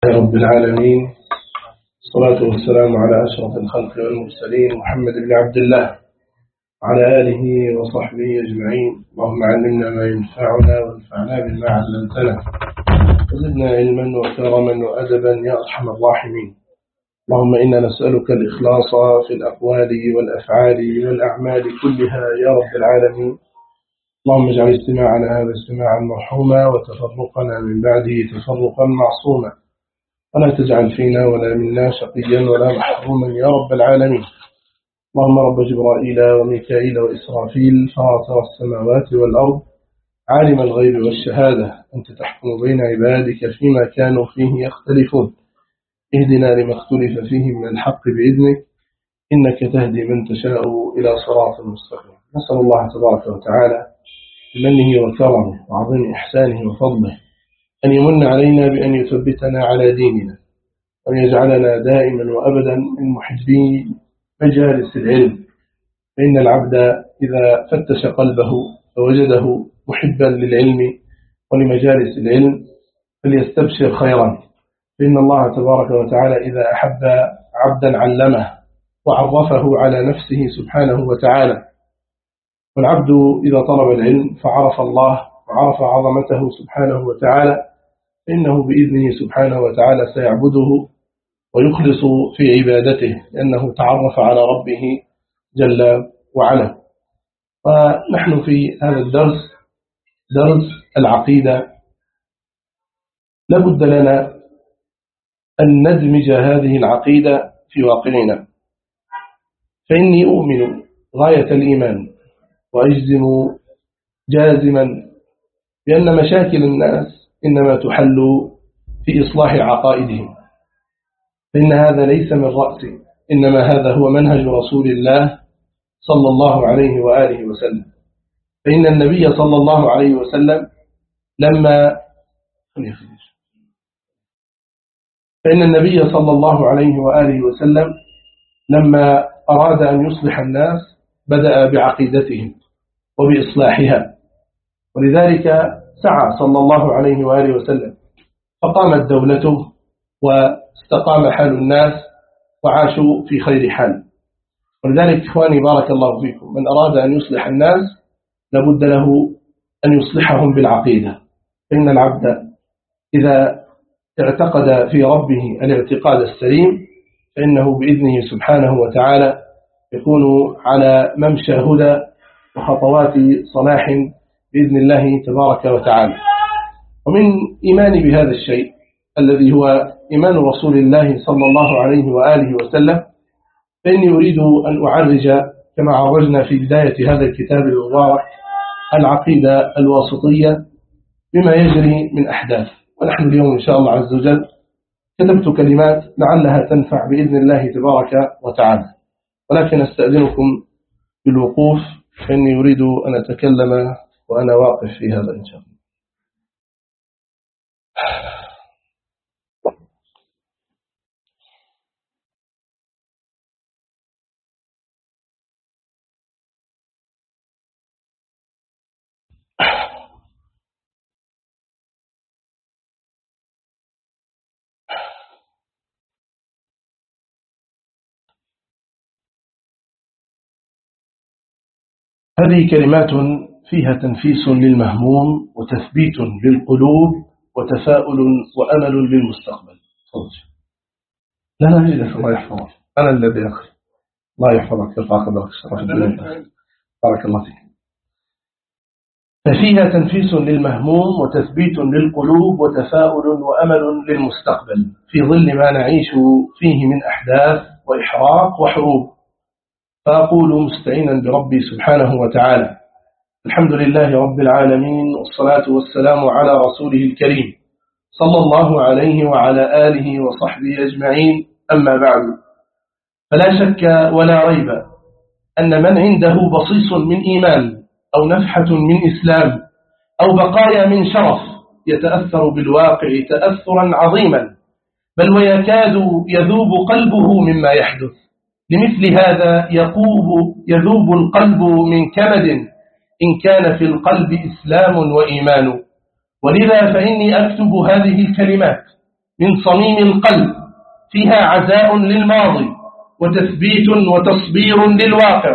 رب العالمين، الصلاة والسلام على أشرف الخلق والمرسلين محمد بن عبد الله وعلى آله وصحبه أجمعين. اللهم علمنا ما ينفعنا وانفعنا بما علمتنا وزدنا علما وكرما وأدبا يا أرحم الراحمين. اللهم إنا نسألك الإخلاص في الأقوال والأفعال والأعمال كلها يا رب العالمين. اللهم اجعل استماعنا هذا استماعا مرحوما وتفرقنا من بعده تفرقا معصوما، ولا تجعل فينا ولا منا شقيا ولا محروما يا رب العالمين. اللهم رب جبرائيل وميكائيل وإسرافيل فاطر السماوات والأرض عالم الغيب والشهادة، أنت تحكم بين عبادك فيما كانوا فيه يختلفون، اهدنا لما اختلف فيه من الحق بإذنك، إنك تهدي من تشاء إلى صراط مستقيم. نسأل الله تبارك وتعالى بمنه وكرمه وعظيم إحسانه وفضله أن يمن علينا بأن يثبتنا على ديننا، وأن يجعلنا دائما وأبدا من محبي مجالس العلم، فإن العبد إذا فتش قلبه فوجده محبا للعلم ولمجالس العلم فليستبشر خيرا، فإن الله تبارك وتعالى إذا أحب عبدا علمه وعرفه على نفسه سبحانه وتعالى. والعبد إذا طلب العلم فعرف الله وعرف عظمته سبحانه وتعالى فإنه بإذنه سبحانه وتعالى سيعبده ويخلص في عبادته، لأنه تعرف على ربه جل وعلا. ونحن في هذا الدرس درس العقيدة، لابد لنا أن ندمج هذه العقيدة في واقعنا، فإني أؤمن غاية الإيمان وأجزم جازما بأن مشاكل الناس إنما تحل في إصلاح عقائدهم، فإن هذا ليس من رأسي، إنما هذا هو منهج رسول الله صلى الله عليه وآله وسلم. فإن النبي صلى الله عليه وسلم لما أراد أن يصلح الناس بدأ بعقيدتهم وبإصلاحها، ولذلك سعى صلى الله عليه وآله وسلم فقامت دولته واستقام حال الناس وعاشوا في خير حال. ولذلك إخواني بارك الله فيكم، من أراد أن يصلح الناس لابد له أن يصلحهم بالعقيدة، فإن العبد إذا اعتقد في ربه الاعتقاد السليم فإنه بإذنه سبحانه وتعالى يكون على ممشى هدى وخطوات صلاح بإذن الله تبارك وتعالى. ومن إيماني بهذا الشيء الذي هو إيمان رسول الله صلى الله عليه وآله وسلم، فإني أريد أن أعرج كما عرجنا في بداية هذا الكتاب المبارك العقيدة الواسطية بما يجري من أحداث. ونحن اليوم إن شاء الله عز وجل كتبت كلمات لعلها تنفع بإذن الله تبارك وتعالى، ولكن أستأذنكم بالوقوف فإني أريد أن أتكلم وأنا واقف في هذا إن شاء الله. هذه كلمات فيها تنفيس للمهموم وتثبيت للقلوب وتفاؤل وأمل للمستقبل. لا جلس، الله يحفظك، أنا الذي أخي، الله يحفظك يرفع قدرك بارك الله فيك. ففيها تنفيس للمهموم وتثبيت للقلوب وتفاؤل وأمل للمستقبل في ظل ما نعيش فيه من أحداث وإحراق وحروب. فأقول مستعينا بربي سبحانه وتعالى: الحمد لله رب العالمين، والصلاة والسلام على رسوله الكريم صلى الله عليه وعلى آله وصحبه أجمعين. أما بعد، فلا شك ولا ريب أن من عنده بصيص من إيمان أو نفحة من إسلام أو بقايا من شرف يتأثر بالواقع تأثرا عظيما، بل ويكاد يذوب قلبه مما يحدث. لمثل هذا يذوب القلب من كمد إن كان في القلب إسلام وإيمان. ولذا فإني أكتب هذه الكلمات من صميم القلب، فيها عزاء للماضي وتثبيت وتصبير للواقع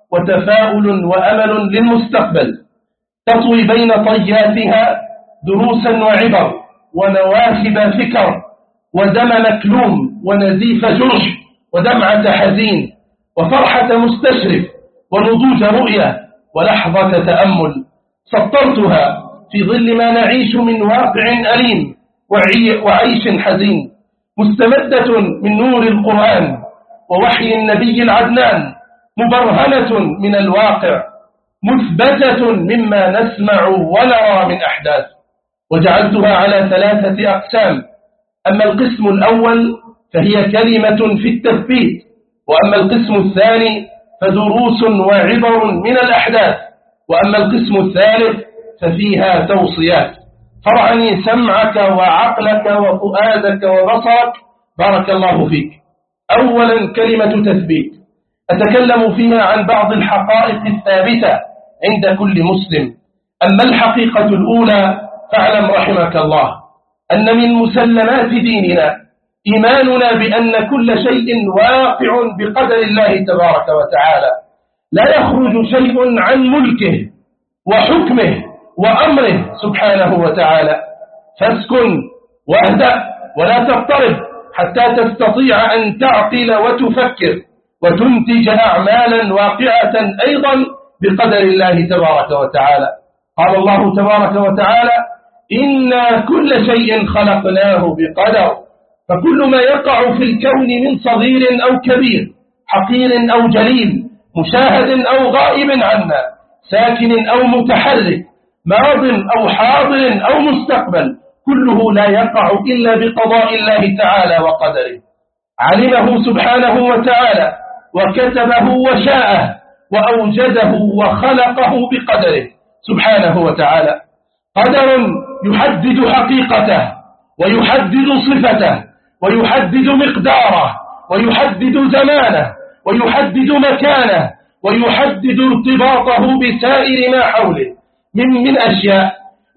وتفاؤل وأمل للمستقبل، تطوي بين طياتها دروسا وعبر ونواهب فكر ودم مكلوم ونزيف جرح ودمعة حزين وفرحة مستشرف ونضوج رؤية ولحظة تأمل، سطرتها في ظل ما نعيش من واقع أليم وعيش حزين، مستمدة من نور القرآن ووحي النبي العدنان، مبرهنة من الواقع، مثبتة مما نسمع ونرى من أحداث. وجعلتها على 3 أقسام: أما القسم الأول فهي كلمة في التثبيت، وأما القسم الثاني فدروس وعبر من الأحداث، وأما القسم الثالث ففيها توصيات. فرعني سمعك وعقلك وفؤادك وبصرك، بارك الله فيك. أولا كلمة تثبيت، أتكلم فيها عن بعض الحقائق الثابتة عند كل مسلم. أما الحقيقة الأولى فاعلم رحمك الله أن من مسلمات ديننا إيماننا بأن كل شيء واقع بقدر الله تبارك وتعالى، لا يخرج شيء عن ملكه وحكمه وأمره سبحانه وتعالى. فاسكن واهدأ ولا تضطرب حتى تستطيع أن تعقل وتفكر وتنتج أعمالا واقعة أيضا بقدر الله تبارك وتعالى. قال الله تبارك وتعالى: إنا كل شيء خلقناه بقدر. فكل ما يقع في الكون من صغير أو كبير، حقير أو جليل، مشاهد أو غائب عنا، ساكن أو متحرك، ماض أو حاضر أو مستقبل، كله لا يقع إلا بقضاء الله تعالى وقدره. علمه سبحانه وتعالى وكتبه وشاءه وأوجده وخلقه بقدره سبحانه وتعالى. قدر يحدد حقيقته ويحدد صفته ويحدد مقداره ويحدد زمانه ويحدد مكانه ويحدد ارتباطه بسائر ما حوله من أشياء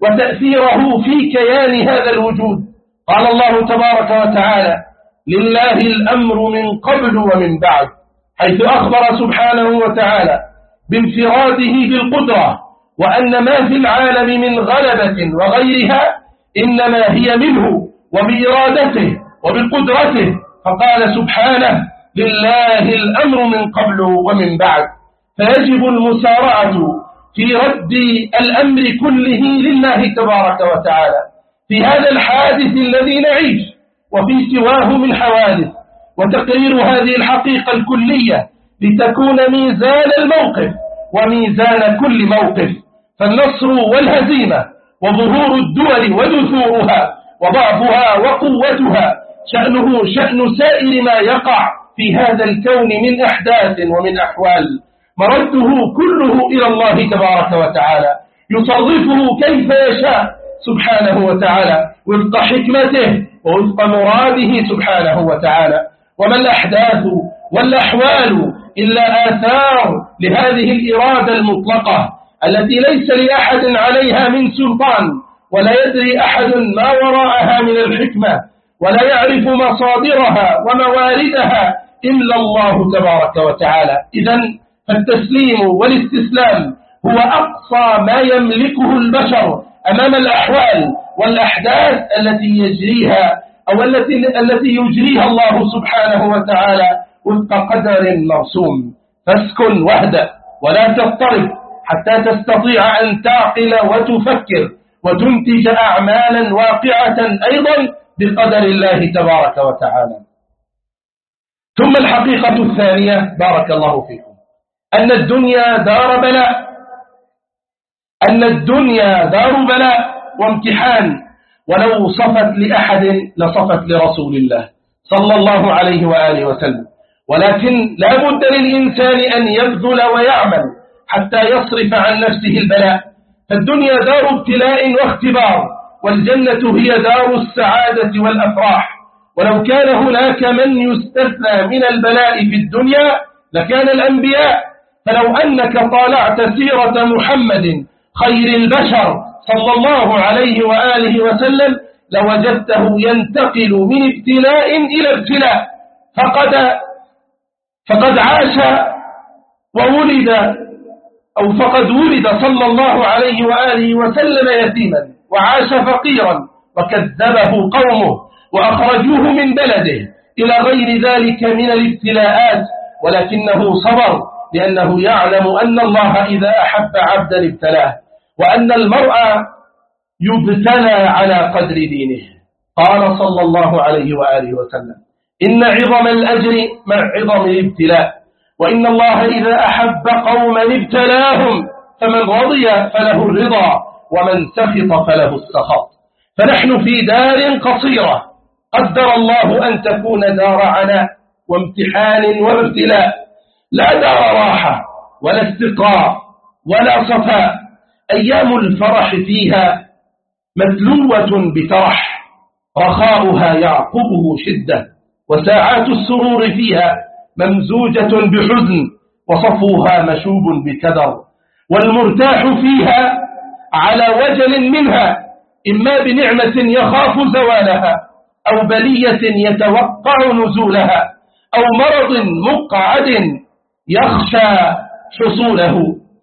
وتأثيره في كيان هذا الوجود. قال الله تبارك وتعالى: لله الأمر من قبل ومن بعد، حيث أخبر سبحانه وتعالى بانفراده بالقدرة، وأن ما في العالم من غلبة وغيرها إنما هي منه وبإرادته وبقدرته. فقال سبحانه: لله الأمر من قبل ومن بعد. فيجب المسارعة في رد الأمر كله لله تبارك وتعالى في هذا الحادث الذي نعيش وفي سواه من حوادث، وتقرير هذه الحقيقة الكلية لتكون ميزان الموقف وميزان كل موقف. فالنصر والهزيمة وظهور الدول ودثورها وضعفها وقوتها شأنه شأن سائر ما يقع في هذا الكون من أحداث ومن أحوال، مرده كله إلى الله تبارك وتعالى، يصرفه كيف يشاء سبحانه وتعالى وفق حكمته ووفق مراده سبحانه وتعالى. وما الأحداث والأحوال إلا آثار لهذه الإرادة المطلقة التي ليس لأحد عليها من سلطان، ولا يدري أحد ما وراءها من الحكمة، ولا يعرف مصادرها ومواردها إلا الله تبارك وتعالى. إذن فالتسليم والاستسلام هو أقصى ما يملكه البشر أمام الأحوال والأحداث التي يجريها أو التي يجريها الله سبحانه وتعالى وفق قدر مرسوم. فاسكن واهدأ ولا تضطرب حتى تستطيع أن تعقل وتفكر وتنتج أعمالا واقعة أيضا بقدر الله تبارك وتعالى. ثم الحقيقة الثانية بارك الله فيكم أن الدنيا دار بلاء، أن الدنيا دار بلاء وامتحان، ولو صفت لأحد لصفت لرسول الله صلى الله عليه وآله وسلم. ولكن لا بد للإنسان أن يبذل ويعمل حتى يصرف عن نفسه البلاء. فالدنيا دار ابتلاء واختبار، والجنة هي دار السعادة والأفراح. ولو كان هناك من يستثنى من البلاء في الدنيا لكان الأنبياء. فلو أنك طالعت سيرة محمد خير البشر صلى الله عليه وآله وسلم لوجدته ينتقل من ابتلاء إلى ابتلاء، فقد عاش وولد فقد ولد صلى الله عليه وآله وسلم يتيما وعاش فقيرا وكذبه قومه وأخرجوه من بلده إلى غير ذلك من الابتلاءات، ولكنه صبر لأنه يعلم أن الله إذا أحب عبدا ابتلاه، وأن المرء يبتلى على قدر دينه. قال صلى الله عليه وآله وسلم: إن عظم الأجر مع عظم الابتلاء، وإن الله إذا أحب قوما ابتلاهم، فمن رضي فله الرضا ومن سخط فله السخط. فنحن في دار قصيرة قدر الله أن تكون دار عناء وامتحان وابتلاء، لا دار راحة ولا استقرار ولا صفاء. أيام الفرح فيها متلوة بترح، رخاؤها يعقبه شدة، وساعات السرور فيها ممزوجة بحزن، وصفوها مشوب بكدر. والمرتاح فيها على وجل منها، إما بنعمة يخاف زوالها، أو بلية يتوقع نزولها، أو مرض مقعد يخشى حصوله،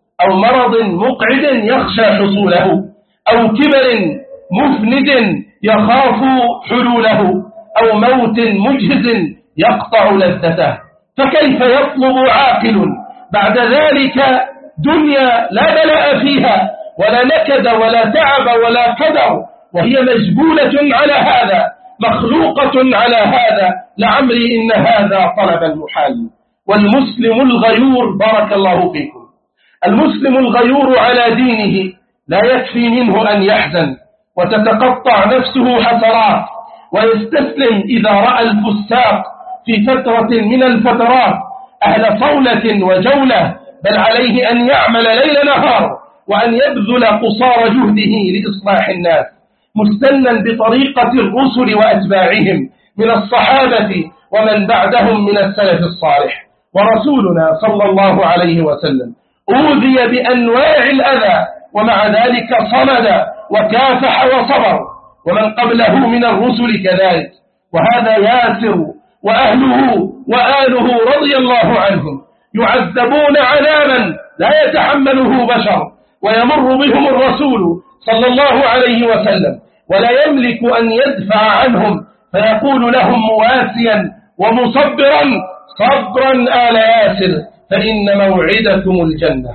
أو كبر مفند يخاف حلوله، أو موت مجهز يقطع لذته. فكيف يطلب عاقل بعد ذلك دنيا لا بلاء فيها ولا نكد ولا تعب ولا كدر، وهي مجبولة على هذا، مخلوقة على هذا؟ لعمري إن هذا طلب المحال. والمسلم الغيور، بارك الله فيكم، المسلم الغيور على دينه لا يكفي منه أن يحزن وتتقطع نفسه حسرات ويستسلم إذا رأى الفساق في فترة من الفترات أهل صولة وجولة، بل عليه أن يعمل ليل نهار وأن يبذل قصار جهده لإصلاح الناس، مستنا بطريقة الرسل وأتباعهم من الصحابة ومن بعدهم من السلف الصالح. ورسولنا صلى الله عليه وسلم أوذي بأنواع الأذى، ومع ذلك صمد وكافح وصبر، ومن قبله من الرسل كذلك. وهذا ياسر وأهله وآله رضي الله عنهم يعذبون عذابا لا يتحمله بشر، ويمر بهم الرسول صلى الله عليه وسلم ولا يملك أن يدفع عنهم، فيقول لهم مواسيا ومصبرا: صبرا آل ياسر فإن موعدكم الجنة.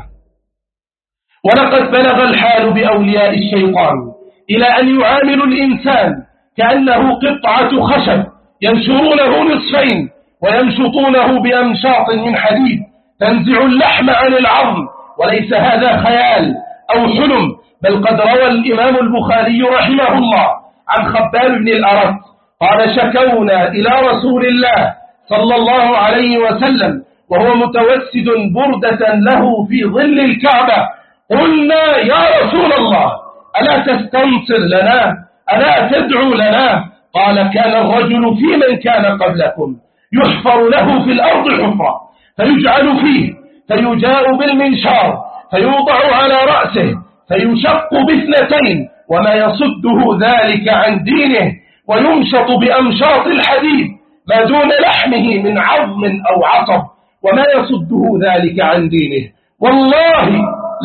ولقد بلغ الحال بأولياء الشيطان إلى أن يعاملوا الإنسان كأنه قطعة خشب ينشرونه نصفين ويمشطونه بأمشاط من حديد تنزع اللحم عن العظم. وليس هذا خيال أو حلم، بل قد روى الإمام البخاري رحمه الله عن خباب بن الأرت قال: شكونا إلى رسول الله صلى الله عليه وسلم وهو متوسد بردة له في ظل الكعبة، قلنا: يا رسول الله، ألا تستنصر لنا؟ ألا تدعو لنا؟ قال: كان الرجل في من كان قبلكم يحفر له في الأرض حفرة فيجعل فيه، فيجاء بالمنشار فيوضع على رأسه فيشق باثنتين، وما يصده ذلك عن دينه، ويمشط بأمشاط الحديد ما دون لحمه من عظم أو عصب، وما يصده ذلك عن دينه. والله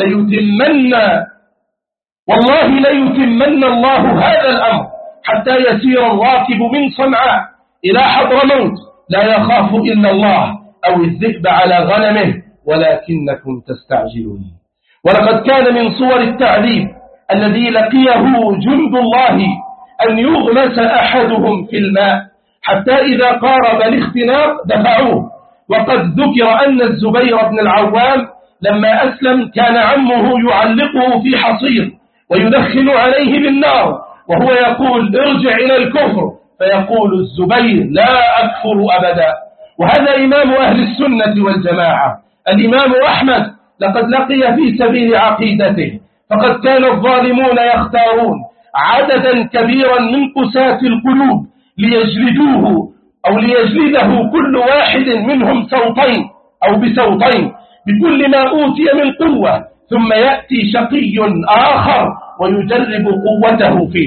ليتمن الله هذا الأمر حتى يسير الراكب من صنعاء إلى حضرموت لا يخاف إلا الله أو الذئب على غنمه، ولكنكم تستعجلون. ولقد كان من صور التعذيب الذي لقيه جند الله أن يغمس أحدهم في الماء حتى إذا قارب الاختناق دفعوه. وقد ذكر أن الزبير بن العوام لما أسلم كان عمه يعلقه في حصير ويدخن عليه بالنار وهو يقول: ارجع إلى الكفر، فيقول الزبير: لا أكفر أبدا. وهذا إمام أهل السنة والجماعة الإمام أحمد، لقد لقي في سبيل عقيدته، فقد كان الظالمون يختارون عددا كبيرا من قساة القلوب ليجلدوه أو ليجلده كل واحد منهم صوتين أو بصوتين بكل ما أوتي من قوة، ثم يأتي شقي آخر ويجرب قوته فيه،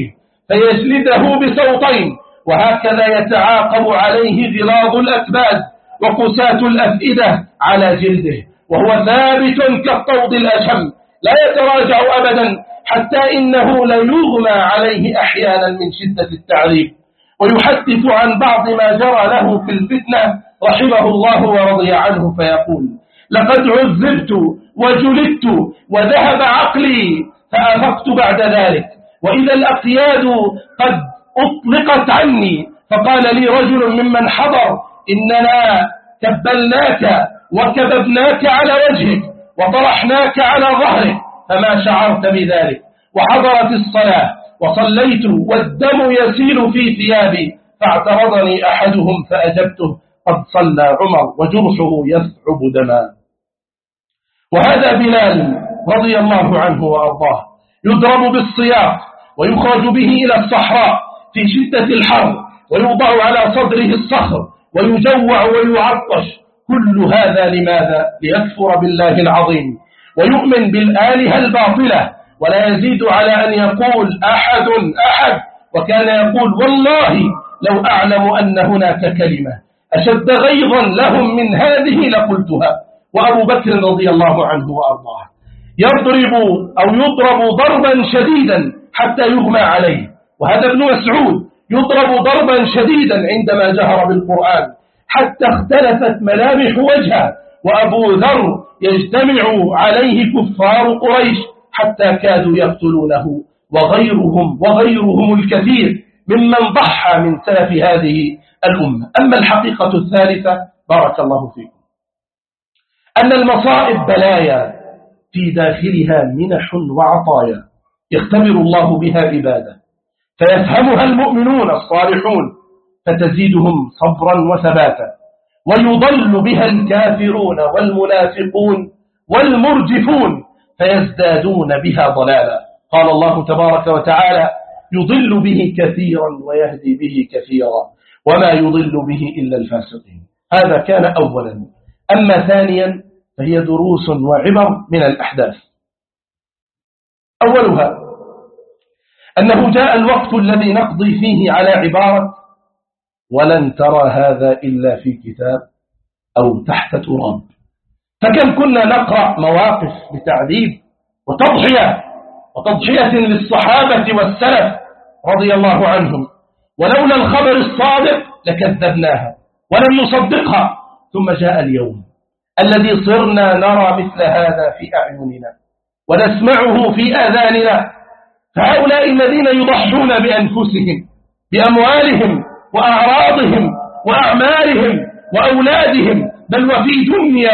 فيجلده بسوطين، وهكذا يتعاقب عليه غلاظ الأكباد وقساة الأفئدة على جلده، وهو ثابت كالطود الأشم لا يتراجع أبدا، حتى إنه ليغمى عليه أحيانا من شدة التعذيب. ويحدث عن بعض ما جرى له في الفتنة رحمه الله ورضي عنه فيقول: لقد عذبت وجلدت وذهب عقلي فأفقت بعد ذلك، وإذا الأقياد قد أطلقت عني، فقال لي رجل ممن حضر: إننا كبلناك وكببناك على وجهك وطرحناك على ظهرك فما شعرت بذلك، وحضرت الصلاة وصليت والدم يسيل في ثيابي، فاعترضني أحدهم فأجبته: قد صلى عمر وجرحه يثعب دما. وهذا بلال رضي الله عنه وأرضاه يضرب بالسياق ويخرج به إلى الصحراء في شدة الحر، ويوضع على صدره الصخر ويجوع ويعطش. كل هذا لماذا؟ ليكفر بالله العظيم ويؤمن بالآلهة الباطلة، ولا يزيد على أن يقول أحد أحد، وكان يقول: والله لو أعلم أن هناك كلمة أشد غيظا لهم من هذه لقلتها. وأبو بكر رضي الله عنه وأرضاه يضرب ضربا شديدا حتى يغمى عليه، وهذا ابن مسعود يضرب ضربا شديدا عندما جهر بالقرآن حتى اختلفت ملامح وجهه، وأبو ذر يجتمع عليه كفار قريش حتى كادوا يقتلونه، وغيرهم الكثير ممن ضحى من سلف هذه الأمة. أما الحقيقة الثالثة بارك الله فيكم، أن المصائب بلايا في داخلها منح وعطايا يختبر الله بها عباده، فيفهمها المؤمنون الصالحون فتزيدهم صبرا وثباتا، ويضل بها الكافرون والمنافقون والمرجفون فيزدادون بها ضلالا. قال الله تبارك وتعالى: يضل به كثيرا ويهدي به كثيرا وما يضل به إلا الفاسقين. هذا كان أولا. أما ثانيا فهي دروس وعبر من الأحداث. أولها أنه جاء الوقت الذي نقضي فيه على عبارة: ولن ترى هذا إلا في كتاب أو تحت تراب. فكم كنا نقرأ مواقف بتعذيب وتضحية للصحابة والسلف رضي الله عنهم، ولولا الخبر الصادق لكذبناها ولم نصدقها. ثم جاء اليوم الذي صرنا نرى مثل هذا في أعيننا ونسمعه في آذاننا. فهؤلاء الذين يضحون بأنفسهم بأموالهم وأعراضهم وأعمالهم وأولادهم، بل وفي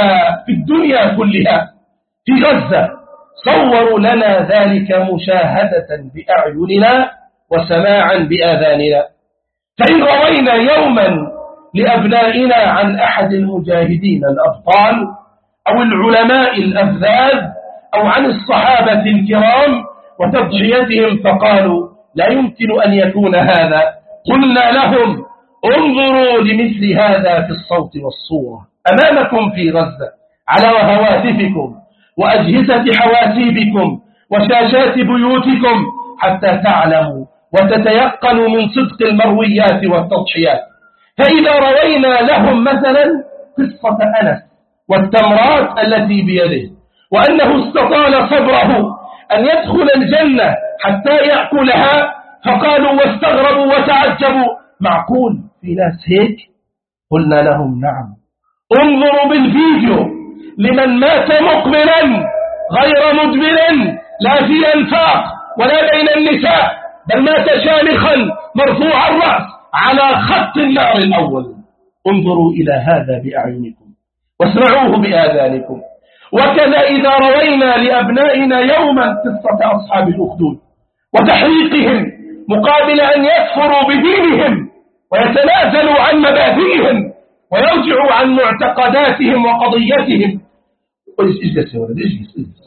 الدنيا كلها، في غزة، صوروا لنا ذلك مشاهدة بأعيننا وسماعا بآذاننا. فإن روينا يوما لأبنائنا عن أحد المجاهدين الأبطال أو العلماء الأفذاذ أو عن الصحابة الكرام وتضحيتهم فقالوا: لا يمكن أن يكون هذا، قلنا لهم: انظروا لمثل هذا في الصوت والصورة أمامكم في غزة على هواتفكم وأجهزة حواسيبكم وشاشات بيوتكم، حتى تعلموا وتتيقنوا من صدق المرويات والتضحيات. فإذا روينا لهم مثلا قصة أنس والتمرات التي بيده، وأنه استطال صبره أن يدخل الجنة حتى يأكلها، فقالوا واستغربوا وتعجبوا: معقول في ناس هيك؟ قلنا لهم: نعم، انظروا بالفيديو لمن مات مقبلا غير مدبر، لا في أنفاق ولا بين النساء، بل مات شامخا مرفوع الرأس على خط النار الأول. انظروا إلى هذا بأعينكم واسمعوه بآذانكم. وكذا إذا روينا لأبنائنا يوما قصة أصحاب الأخدود وتحريقهم مقابل أن يكفروا بدينهم ويتنازلوا عن مبادئهم ويرجعوا عن معتقداتهم وقضيتهم. اجلس يا ولد، اجلس.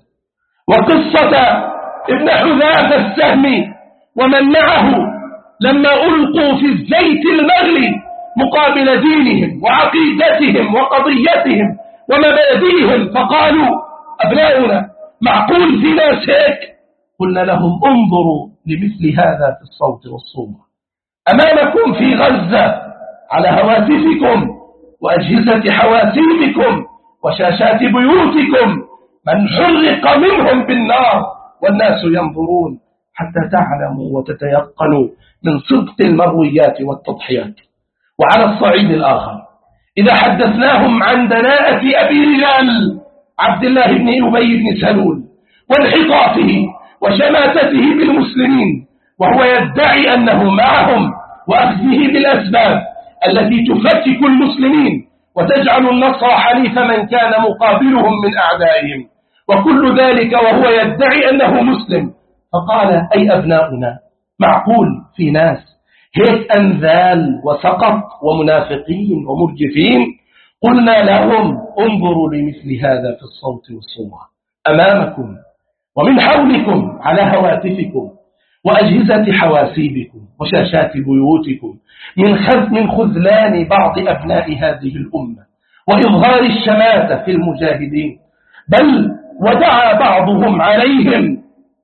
وقصة ابن حذافة السهمي ومن معه لما ألقوا في الزيت المغلي مقابل دينهم وعقيدتهم وقضيتهم ومبادئهم، فقالوا: أبناؤنا معقول في ناس هيك؟ قلنا لهم: انظروا لمثل هذا في الصوت والصورة. أمامكم في غزة على هواتفكم وأجهزة حواسيبكم وشاشات بيوتكم من حرق منهم بالنار والناس ينظرون، حتى تعلموا وتتيقنوا من صدق المرويات والتضحيات. وعلى الصعيد الآخر، إذا حدثناهم عن دناءة أبي رجال عبد الله بن أبي بن سلول وانحطاطه وشماتته بالمسلمين، وهو يدعي أنه معهم، وأخذه بالأسباب التي تفكك المسلمين وتجعل النصر حليف من كان مقابلهم من أعدائهم، وكل ذلك وهو يدعي أنه مسلم. فقال: أي أبناؤنا، معقول في ناس هيك أنذال وسقط ومنافقين ومرجفين؟ قلنا لهم: انظروا لمثل هذا في الصوت والصورة أمامكم ومن حولكم على هواتفكم وأجهزة حواسيبكم وشاشات بيوتكم من خذلان بعض أبناء هذه الأمة وإظهار الشماتة في المجاهدين، بل ودعا بعضهم عليهم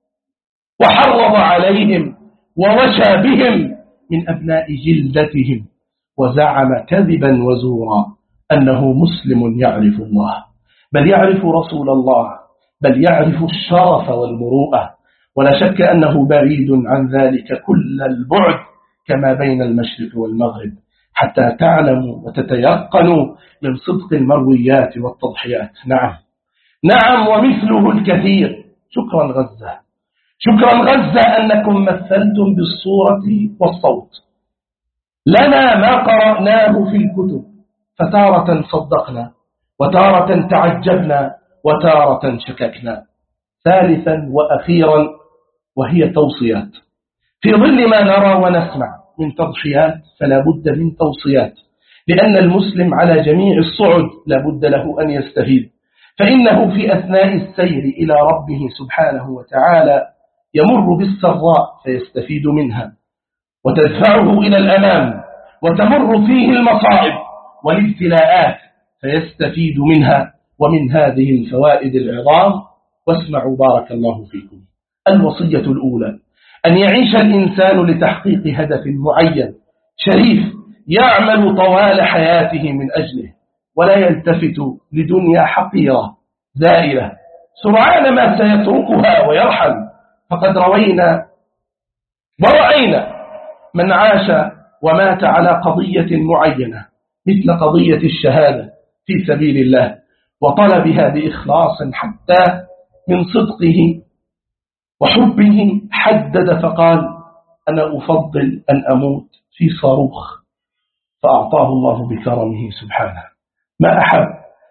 وحرض عليهم ووشى بهم من أبناء جلدتهم، وزعم كذبا وزورا أنه مسلم يعرف الله، بل يعرف رسول الله، بل يعرف الشرف والمروءة. ولا شك أنه بعيد عن ذلك كل البعد كما بين المشرق والمغرب، حتى تعلموا وتتيقنوا من صدق المرويات والتضحيات. نعم ومثله الكثير. شكرا غزة، شكرا غزة أنكم مثلتم بالصورة والصوت لنا ما قرأناه في الكتب، فتارة صدقنا وتارة تعجبنا وتارة شككنا. ثالثا وأخيرا، وهي توصيات. في ظل ما نرى ونسمع من تضحيات فلا بد من توصيات، لأن المسلم على جميع الصعد لا بد له أن يستفيد، فإنه في أثناء السير إلى ربه سبحانه وتعالى يمر بالسراء فيستفيد منها وتدفعه إلى الأمام، وتمر فيه المصائب والابتلاءات فيستفيد منها. ومن هذه الفوائد العظام، واسمعوا بارك الله فيكم. الوصية الأولى: أن يعيش الإنسان لتحقيق هدف معين شريف يعمل طوال حياته من أجله، ولا يلتفت لدنيا حقيرة زائلة سرعان ما سيتركها ويرحل. فقد روينا ورأينا من عاش ومات على قضية معينة مثل قضية الشهادة في سبيل الله وطلبها بإخلاص حتى من صدقه وحبه، حدد فقال: أنا أفضل أن أموت في صاروخ، فأعطاه الله بكرمه سبحانه ما أحب،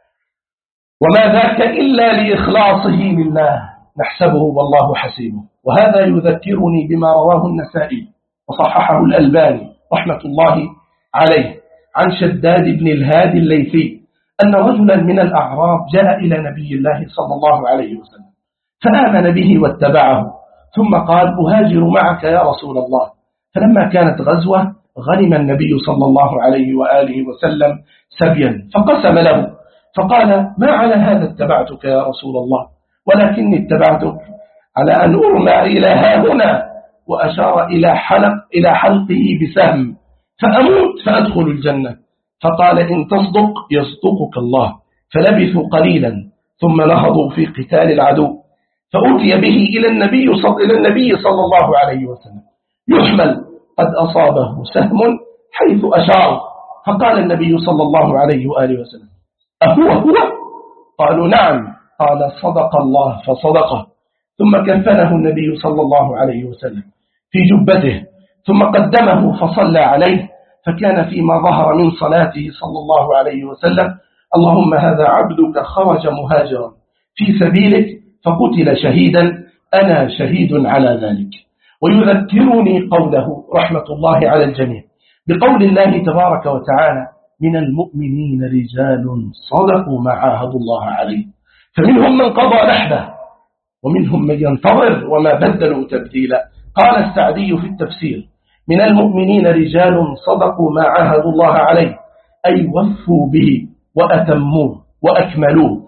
وما ذاك إلا لإخلاصه لله، نحسبه والله حسيبه. وهذا يذكرني بما رواه النسائي وصححه الألباني رحمة الله عليه عن شداد بن الهادي الليثي أن رجلا من الأعراب جاء إلى نبي الله صلى الله عليه وسلم فآمن به واتبعه، ثم قال: أهاجر معك يا رسول الله. فلما كانت غزوة غنم النبي صلى الله عليه وآله وسلم سبيا فقسم له، فقال: ما على هذا اتبعتك يا رسول الله، ولكني اتبعتك على أن أرمى إلى هنا، وأشار إلى حلقه بسهم، فأموت فأدخل الجنة. فقال: إن تصدق يصدقك الله. فلبثوا قليلا ثم نهضوا في قتال العدو، فأتي به إلى النبي صلى الله عليه وسلم يحمل قد أصابه سهم حيث أشار. فقال النبي صلى الله عليه وآله وسلم: أهو؟ قالوا: نعم. قال: صدق الله فصدقه. ثم كفنه النبي صلى الله عليه وسلم في جبته، ثم قدمه فصلى عليه، فكان فيما ظهر من صلاته صلى الله عليه وسلم: اللهم هذا عبدك خرج مهاجرا في سبيلك فقتل شهيدا، أنا شهيد على ذلك. ويذكرني قوله رحمة الله على الجميع بقول الله تبارك وتعالى: من المؤمنين رجال صدقوا ما عاهدوا الله عليه، فمنهم من قضى نحبه ومنهم من ينتظر وما بدلوا تبديلا. قال السعدي في التفسير: من المؤمنين رجال صدقوا ما عاهدوا الله عليه، أي وفوا به وأتموه وأكملوه،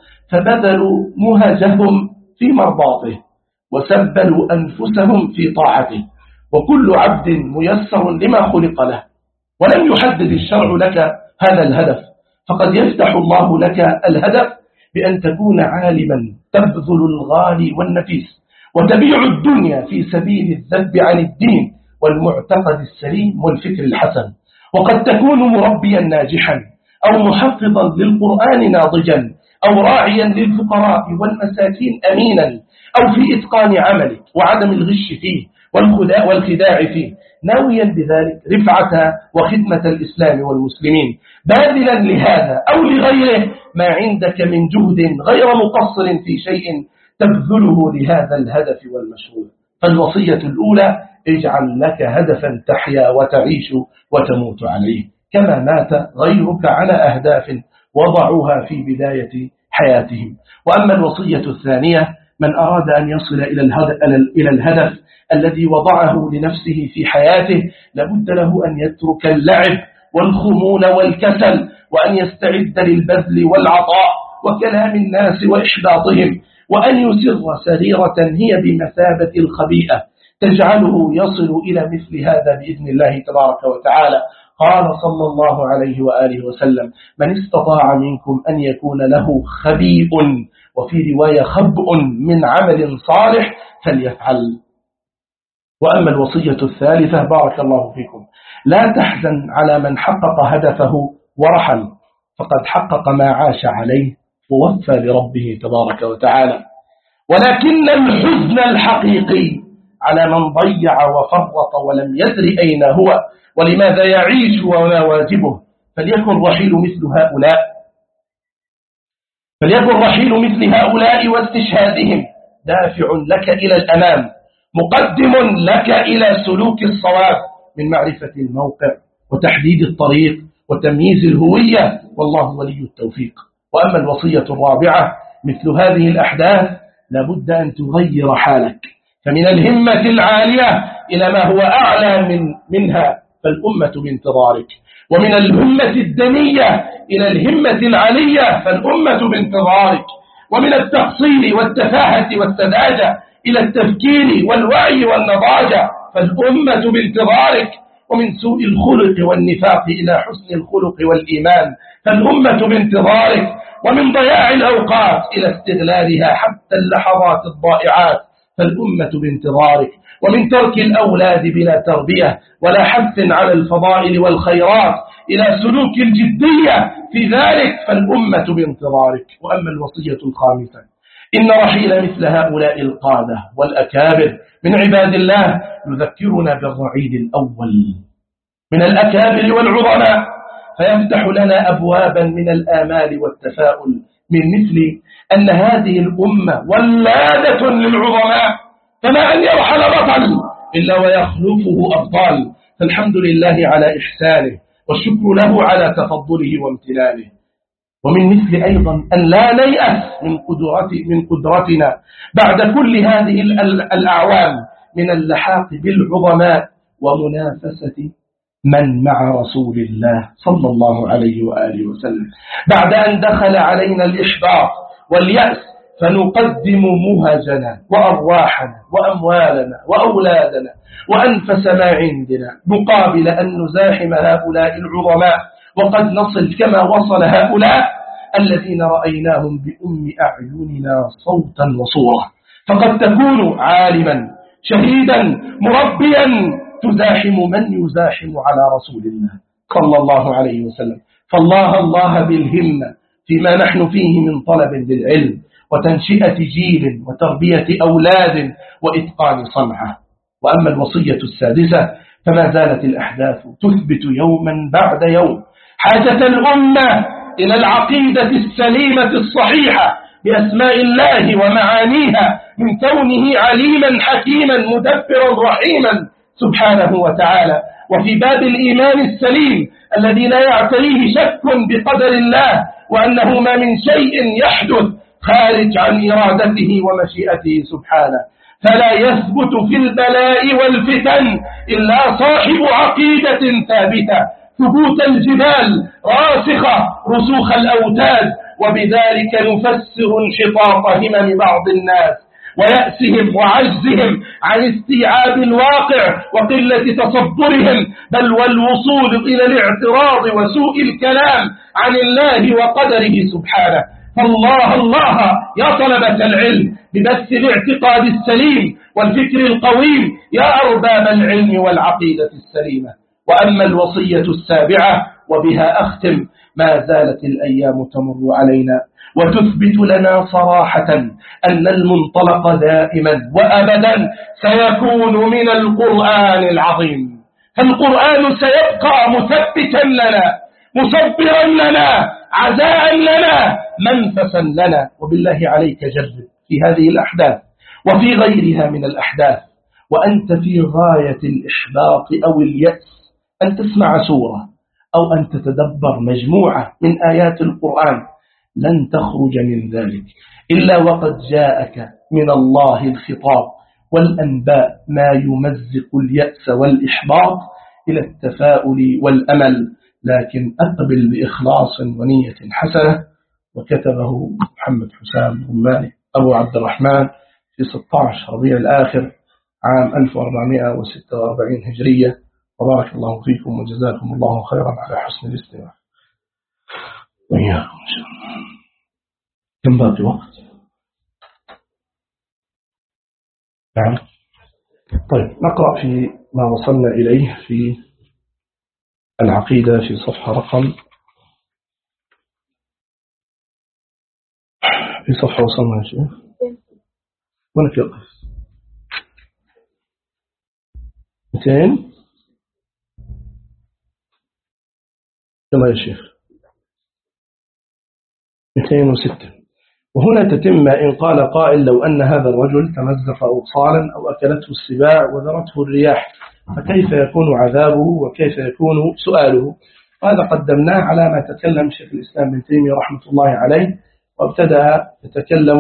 فبذلوا مهجهم في مرضاته وسبلوا أنفسهم في طاعته وكل عبد ميسر لما خلق له، ولم يحدد الشرع لك هذا الهدف، فقد يفتح الله لك الهدف بأن تكون عالما تبذل الغالي والنفيس وتبيع الدنيا في سبيل الذب عن الدين والمعتقد السليم والفكر الحسن، وقد تكون مربيا ناجحا أو محفظا للقرآن ناضجا أو راعيا للفقراء والمساكين أمينا، أو في إتقان عملك وعدم الغش فيه والخداع فيه، ناويا بذلك رفعة وخدمة الإسلام والمسلمين، باذلا لهذا أو لغيره ما عندك من جهد غير مقصر في شيء تبذله لهذا الهدف والمشروع. فالوصية الأولى: اجعل لك هدفا تحيا وتعيش وتموت عليه، كما مات غيرك على أهداف وضعوها في بداية حياتهم. وأما الوصية الثانية: من أراد أن يصل إلى الهدف الذي وضعه لنفسه في حياته لابد له أن يترك اللعب والخمول والكسل، وأن يستعد للبذل والعطاء وكلام الناس وإحباطهم، وأن يسر سريرة هي بمثابة الخبيئة تجعله يصل إلى مثل هذا بإذن الله تبارك وتعالى. قال صلى الله عليه وآله وسلم: من استطاع منكم أن يكون له خبيء، وفي رواية خبء، من عمل صالح فليفعل. وأما الوصية الثالثة: بارك الله فيكم، لا تحزن على من حقق هدفه ورحل، فقد حقق ما عاش عليه ووفى لربه تبارك وتعالى، ولكن الحزن الحقيقي على من ضيع وفرط ولم يدر أين هو ولماذا يعيش وما واجبه. فليكن رحيل مثل هؤلاء واستشهادهم دافع لك إلى الأمام، مقدم لك إلى سلوك الصواب من معرفة الموقع وتحديد الطريق وتمييز الهوية، والله ولي التوفيق. وأما الوصية الرابعة: مثل هذه الأحداث لابد أن تغير حالك، فمن الهمة العالية إلى ما هو أعلى منها فالأمة بانتظارك، ومن الهمة الدنية إلى الهمة العالية فالأمة بانتظارك، ومن التقصير والتفاهة والسذاجة إلى التفكير والوعي والنضاجة فالأمة بانتظارك، ومن سوء الخلق والنفاق إلى حسن الخلق والإيمان فالأمة بانتظارك، ومن ضياع الأوقات إلى استغلالها حتى اللحظات الضائعات فالأمة بانتظارك، ومن ترك الأولاد بلا تربية ولا حث على الفضائل والخيرات إلى سلوك الجدية في ذلك فالأمة بانتظارك. وأما الوصية الخامسة: إن رحيل مثل هؤلاء القادة والأكابر من عباد الله يذكرنا بالرعيل الأول من الأكابر والعظماء، فيفتح لنا أبوابا من الآمال والتفاؤل من مثل أن هذه الأمة ولادة للعظماء، فما أن يرحل بطل إلا ويخلفه أبطال، فالحمد لله على إحسانه والشكر له على تفضله وامتنانه. ومن مثل أيضا أن لا نيأس من قدرتنا بعد كل هذه الأعوام من اللحاق بالعظماء ومنافسة من مع رسول الله صلى الله عليه وآله وسلم، بعد أن دخل علينا الإحباط واليأس فنقدم مهجنا وأرواحنا وأموالنا وأولادنا وأنفس ما عندنا مقابل أن نزاحم هؤلاء العظماء، وقد نصل كما وصل هؤلاء الذين رأيناهم بأم أعيننا صوتا وصورة. فقد تكون عالما شهيدا مربيا تزاحم من يزاحم على رسول الله صلى الله عليه وسلم، فالله بالهمة فيما نحن فيه من طلب للعلم وتنشئة جيل وتربية أولاد وإتقان صنعة. وأما الوصية السادسة: فما زالت الأحداث تثبت يوما بعد يوم حاجة الأمة إلى العقيدة السليمة الصحيحة بأسماء الله ومعانيها من كونه عليما حكيما مدبرا رحيما سبحانه وتعالى، وفي باب الإيمان السليم الذي لا يعتريه شك بقدر الله، وأنه ما من شيء يحدث خارج عن إرادته ومشيئته سبحانه، فلا يثبت في البلاء والفتن إلا صاحب عقيدة ثابتة ثبوت الجبال راسخة رسوخ الأوتاد. وبذلك نفسر انحطاط همم بعض الناس ويأسهم وعجزهم عن استيعاب الواقع وقلة تصبرهم، بل والوصول إلى الاعتراض وسوء الكلام عن الله وقدره سبحانه. الله يا طلبة العلم ببث الاعتقاد السليم والفكر القويم، يا أرباب العلم والعقيدة السليمة. وأما الوصية السابعة وبها أختم: ما زالت الأيام تمر علينا وتثبت لنا صراحة أن المنطلق دائما وأبدا سيكون من القرآن العظيم. فالقرآن سيبقى مثبتا لنا، مصبرا لنا، عزاء لنا، منفسا لنا. وبالله عليك جرب في هذه الأحداث وفي غيرها من الأحداث وأنت في غاية الإحباط أو اليأس أن تسمع سورة أو أن تتدبر مجموعة من آيات القرآن، لن تخرج من ذلك إلا وقد جاءك من الله الخطاب والأنباء ما يمزق اليأس والإحباط إلى التفاؤل والأمل، لكن أقبل بإخلاص ونية حسنة. وكتبه محمد حسام رماني أبو عبد الرحمن في 16 ربيع الآخر عام 1446 هجرية. وبارك الله فيكم وجزاكم الله خيرا على حسن الاستماع. وإياكم إن شاء الله. كم باقي وقت؟ نعم. طيب نقرأ في ما وصلنا إليه في العقيدة في صفحة رقم، في صفحة وصلنا يا شيخ ولك يقف 200. يلا يا شيخ 206. وهنا تتم إن قال قائل: لو أن هذا الرجل تمزق أوصالا أو أكلته السباع وذرته الرياح فكيف يكون عذابه وكيف يكون سؤاله؟ وهذا قدمناه على ما تكلم شيخ الإسلام ابن تيمية رحمة الله عليه، وابتدأ يتكلم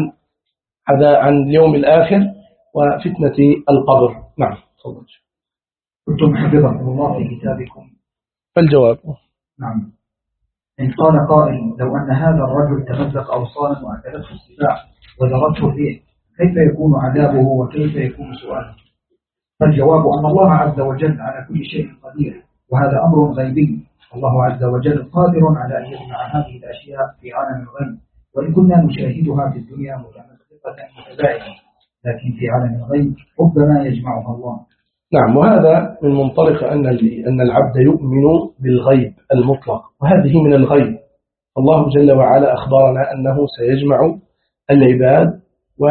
عن اليوم الآخر وفتنة القبر. نعم تفضل. كنتم حفظكم الله في كتابكم. فالجواب نعم. إن قال قائل: لو أن هذا الرجل تمزق أوصالا وأكلته السباع وذرته الريح كيف يكون عذابه وكيف يكون سؤاله؟ فالجواب أن الله عز وجل على كل شيء قدير، وهذا أمر غيبي. الله عز وجل قادر على أن يجمع هذه الأشياء في عالم الغيب، وإن كنا نشاهدها في الدنيا متمزقة متباعدة، لكن في عالم الغيب ربما يجمعها الله. نعم. وهذا من منطلق أن العبد يؤمن بالغيب المطلق، وهذه من الغيب. الله جل وعلا أخبرنا أنه سيجمع العباد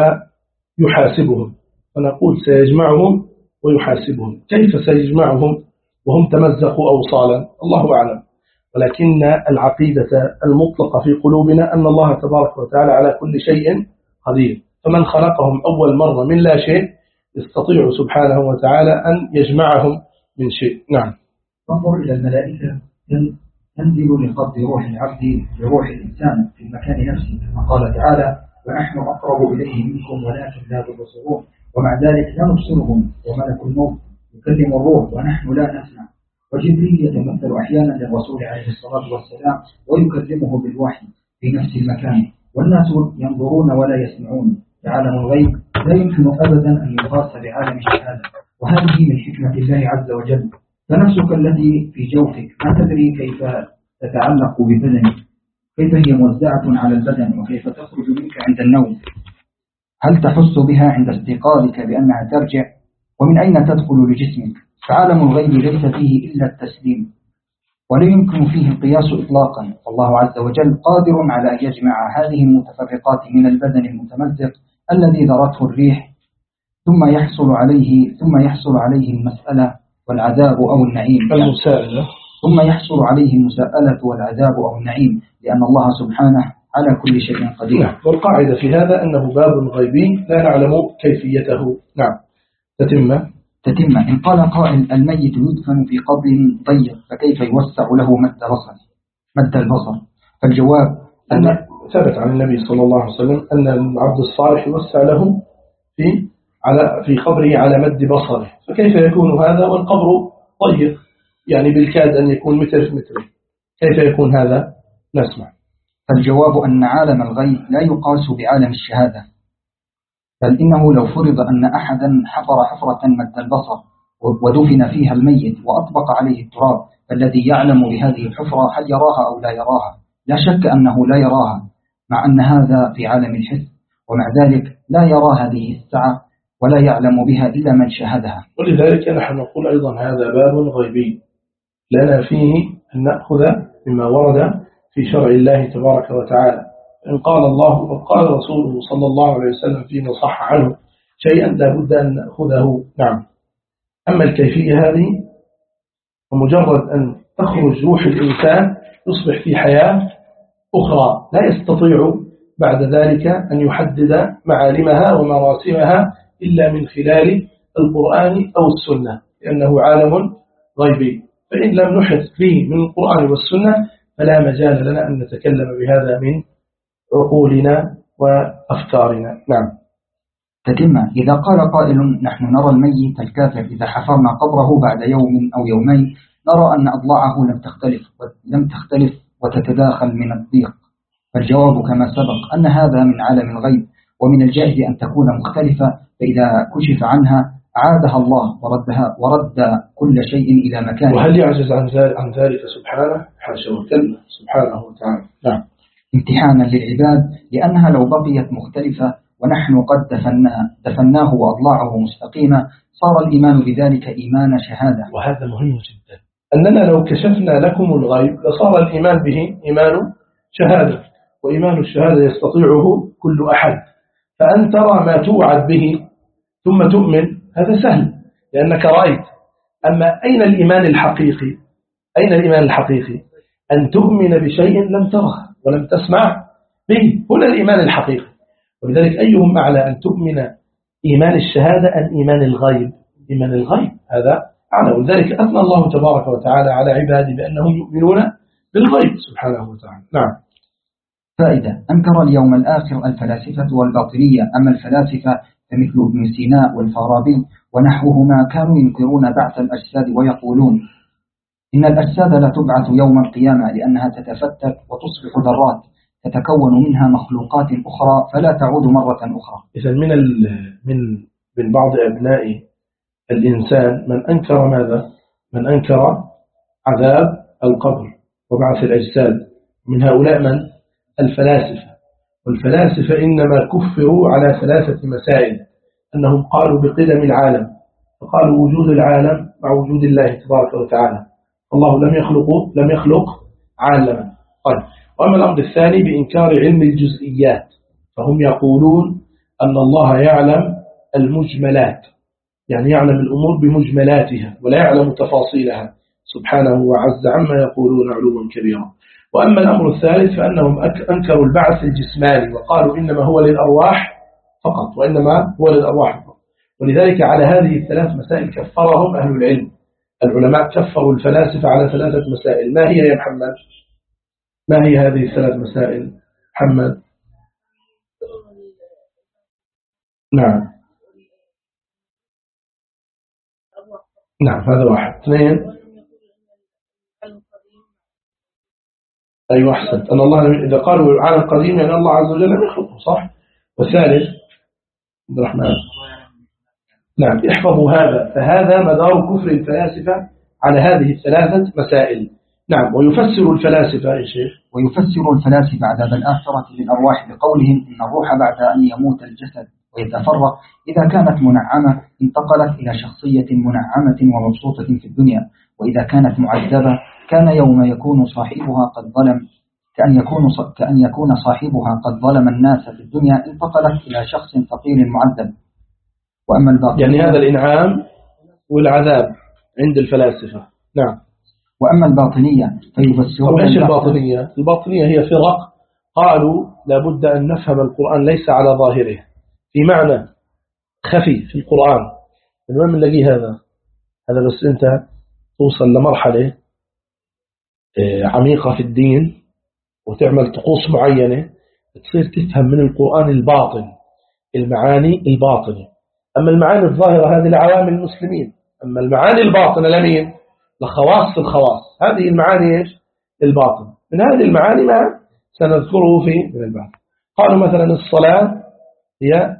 ويحاسبهم، ونقول سيجمعهم ويحاسبهم. كيف سيجمعهم وهم تمزقوا أوصالا؟ الله أعلم. ولكن العقيدة المطلقة في قلوبنا أن الله تبارك وتعالى على كل شيء قدير، فمن خلقهم أول مرة من لا شيء يستطيع سبحانه وتعالى أن يجمعهم من شيء. نعم. انظر إلى الملائكة تنزل لقبض روح العبد بروح الإنسان في المكان نفسه، كما قال تعالى: ونحن أقرب إليه منكم ولكن لا تبصرون. ومع ذلك لا نبصرهم، وملك الموت يكلم الروح ونحن لا نسمع. وجبريل يتمثل أحيانا للرسول عليه الصلاة والسلام ويكلمه بالوحي في نفس المكان، والناس ينظرون ولا يسمعون. عالم الغيب لا يمكن أبدا أن يقاس بعالم الشهادة، وهذه من حكمة الله عز وجل. فنفسك التي في جوفك ما تدري كيف تتعلق ببدنك، كيف هي موزعة على البدن، وكيف تخرج منك عند النوم. هل تحس بها عند استيقاظك بأنها ترجع؟ ومن أين تدخل لجسمك؟ فعالم الغيب ليس فيه إلا التسليم، ولا يمكن فيه القياس إطلاقا. الله عز وجل قادر على أن يجمع هذه المتفرقات من البدن المتمزق الذي ذرته الريح، ثم يحصل عليه المسألة والعذاب أو النعيم، المساءلة، ثم يحصل عليه المساءلة والعذاب أو النعيم، لأن الله سبحانه على كل شيء قدير. نعم. والقاعدة في هذا أنه باب غيبي لا نعلم كيفيته. نعم. تتم. إن قال قائل: الميت يدفن في قبر ضيق فكيف يوسع له مد البصر؟ فالجواب أن ثبت عن النبي صلى الله عليه وسلم أن العبد الصالح يوسع له في قبره على مد بصره، فكيف يكون هذا والقبر ضيق، يعني بالكاد أن يكون متر في متر، كيف يكون هذا؟ نسمع. فالجواب أن عالم الغيب لا يقاس بعالم الشهادة، بل إنه لو فرض أن أحدا حفر حفرة مد البصر ودفن فيها الميت وأطبق عليه التراب، فالذي يعلم بهذه الحفرة هل يراها أو لا يراها؟ لا شك أنه لا يراها، مع أن هذا في عالم الحس، ومع ذلك لا يرى هذه السعة ولا يعلم بها إلا من شاهدها. ولذلك نحن نقول أيضا هذا باب غيبي لنا فيه أن نأخذ مما ورد في شرع الله تبارك وتعالى. إن قال الله وقال رسوله صلى الله عليه وسلم فيما صح عنه شيئا لابد أن نأخذه. نعم. أما الكيفية هذه ومجرد أن تخرج روح الإنسان يصبح في حياة أخرى لا يستطيع بعد ذلك أن يحدد معالمها ومراسمها إلا من خلال القرآن أو السنة، لأنه عالم غيبي. فإن لم نحط به من القرآن والسنة فلا مجال لنا أن نتكلم بهذا من عقولنا وأفكارنا. نعم. تتمة. إذا قال قائل نحن نرى الميت الكافر إذا حفرنا قبره بعد يوم أو يومين نرى أن أضلاعه لم تختلف وتتداخل من الضيق، فالجواب كما سبق أن هذا من عالم الغيب، ومن الجائز أن تكون مختلفة، فإذا كشف عنها عادها الله ورد كل شيء إلى مكانه. وهل يعجز عن ذلك سبحانه؟ حاشا وكلا سبحانه وتعالى. نعم. امتحانا للعباد، لأنها لو بقيت مختلفة ونحن قد دفناه وأضلاعه مستقيمة صار الإيمان بذلك إيمان شهادة. وهذا مهم جدا، أننا لو كشفنا لكم الغيب لصار الإيمان به إيمان شهادة، وإيمان الشهادة يستطيعه كل أحد. فأن ترى ما توعد به ثم تؤمن هذا سهل لأنك رأيت. أما أين الإيمان الحقيقي؟ أين الإيمان الحقيقي؟ أن تؤمن بشيء لم تره ولم تسمع به، هنا الإيمان الحقيقي. ولذلك أيهم أعلى، أن تؤمن إيمان الشهادة أم إيمان الغيب؟ إيمان الغيب هذا أعلى. ولذلك أثنى الله تبارك وتعالى على عباده بأنهم يؤمنون بالغيب سبحانه وتعالى. نعم. فائدة. أنكر اليوم الآخر الفلاسفة والباطنية، أما الفلاسفة فمثل ابن سينا والفارابي ونحوهما كانوا ينكرون بعث الأجساد ويقولون إن الأجساد لا تبعث يوم القيامة لأنها تتفتت وتصبح ذرات تتكون منها مخلوقات أخرى فلا تعود مرة أخرى. إذن من بعض أبناء الإنسان من أنكر ماذا؟ من أنكر عذاب القبر وبعث الأجساد. من هؤلاء من؟ الفلاسفة. والفلاسفة إنما كفروا على 3 مسائل: أنهم قالوا بقدم العالم، فقالوا وجود العالم مع وجود الله تبارك وتعالى، الله لم يخلق عالما. طيب. وأما الأمر الثاني بإنكار علم الجزئيات، فهم يقولون أن الله يعلم المجملات، يعني يعلم الأمور بمجملاتها ولا يعلم تفاصيلها سبحانه وعز عما يقولون علوا كبيرا. وأما الأمر الثالث فأنهم أنكروا البعث الجسماني وقالوا إنما هو للأرواح فقط، وإنما هو للأرواح فقط. ولذلك على هذه ال3 مسائل كفرهم أهل العلم. العلماء كفروا الفلاسفة على 3 مسائل. ما هي يا محمد؟ ما هي هذه ال3 مسائل محمد؟ نعم. نعم هذا واحد. 2 أيوة أحسنت، أن الله إذا قالوا العالم قديم يعني الله عز وجل لم يخلقه، صح. والثالث عبد الرحمن. نعم احفظوا هذا. فهذا مدار كفر الفلاسفة على هذه ال3 مسائل. نعم. ويفسر الفلاسفة يا شيخ، ويفسر الفلاسفة عذاب الآخرة للأرواح بقولهم إن الروح بعد أن يموت الجسد ويتفرق إذا كانت منعمة انتقلت إلى شخصية منعمة ومبسوطة في الدنيا، وإذا كانت معذبة كان يوم يكون صاحبها قد ظلم كأن يكون صاحبها قد ظلم الناس في الدنيا انتقلت إلى شخص فقير معذب. وأما الباطنية يعني هذا الإنعام والعذاب عند الفلاسفة. نعم. وأما الباطنية فيفسرون. إيش الباطنية؟ الباطنية هي فرق قالوا لابد أن نفهم القرآن ليس على ظاهره، في معنى خفي في القرآن. من وين بنلاقي هذا بس أنت توصل لمرحلة عميقة في الدين وتعمل طقوس معينة تصير تفهم من القرآن الباطن، المعاني الباطنة. أما المعاني الظاهرة هذه لعوام المسلمين، أما المعاني الباطنة لمين؟ لخواص الخواص. هذه المعاني إيش؟ الباطن. من هذه المعاني ما سنذكره من البعض. قالوا مثلا الصلاة هي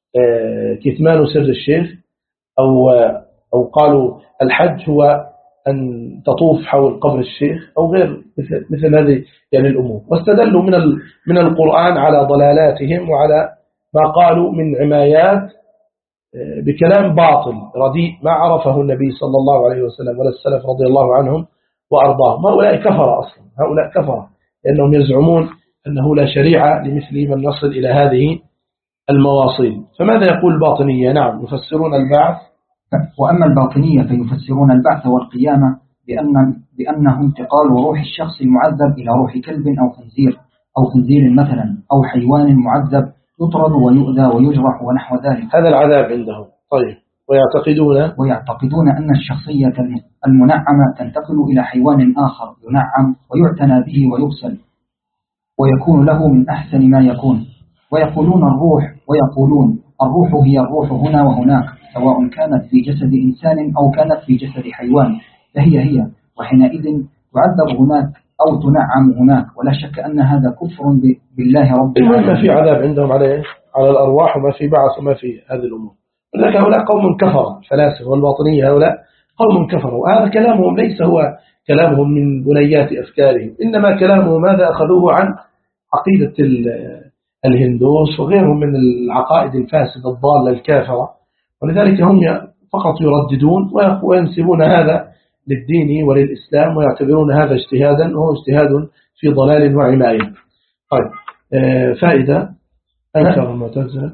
كتمان سر الشيخ، أو قالوا الحج هو أن تطوف حول قبر الشيخ أو غير مثل هذه يعني الأمور. واستدلوا من القرآن على ضلالاتهم وعلى ما قالوا من عمايات بكلام باطل رديء ما عرفه النبي صلى الله عليه وسلم ولا السلف رضي الله عنهم وأرضاهم. هؤلاء كفر أصلا، هؤلاء كفر لأنهم يزعمون أنه لا شريعة لمثل من يصل إلى هذه المواصيل. فماذا يقول الباطنية؟ نعم يفسرون البعث. وأما الباطنية فيفسرون البعث والقيامة بأنه انتقال روح الشخص المعذب إلى روح كلب أو خنزير مثلا أو حيوان معذب يطرد ويؤذى ويجرح ونحو ذلك. هذا العذاب عندهم. طيب ويعتقدون أن الشخصية المنعمة تنتقل إلى حيوان آخر ينعم ويعتنى به ويغسل ويكون له من أحسن ما يكون. ويقولون الروح هي الروح هنا وهناك، سواء كانت في جسد إنسان أو كانت في جسد حيوان، فهي وحينئذ تعذب هناك أو تنعم هناك. ولا شك أن هذا كفر بالله رب العالمين. ما في عذاب عندهم على الأرواح وما في بعث وما في هذه الأمور. ولكن هؤلاء قوم كفر، فلاسفة والباطنية هؤلاء قوم كفروا. وهذا كلامهم ليس هو كلامهم من بنيات أفكارهم، إنما كلامهم ماذا أخذوه عن عقيدة الهندوس وغيرهم من العقائد الفاسدة الضالة الكافرة. ولذلك هم فقط يرددون وينسبون هذا للدين وللإسلام ويعتبرون هذا اجتهادا، وهو اجتهاد في ضلال وعماية. طيب فائدة أنكر المعتزلة.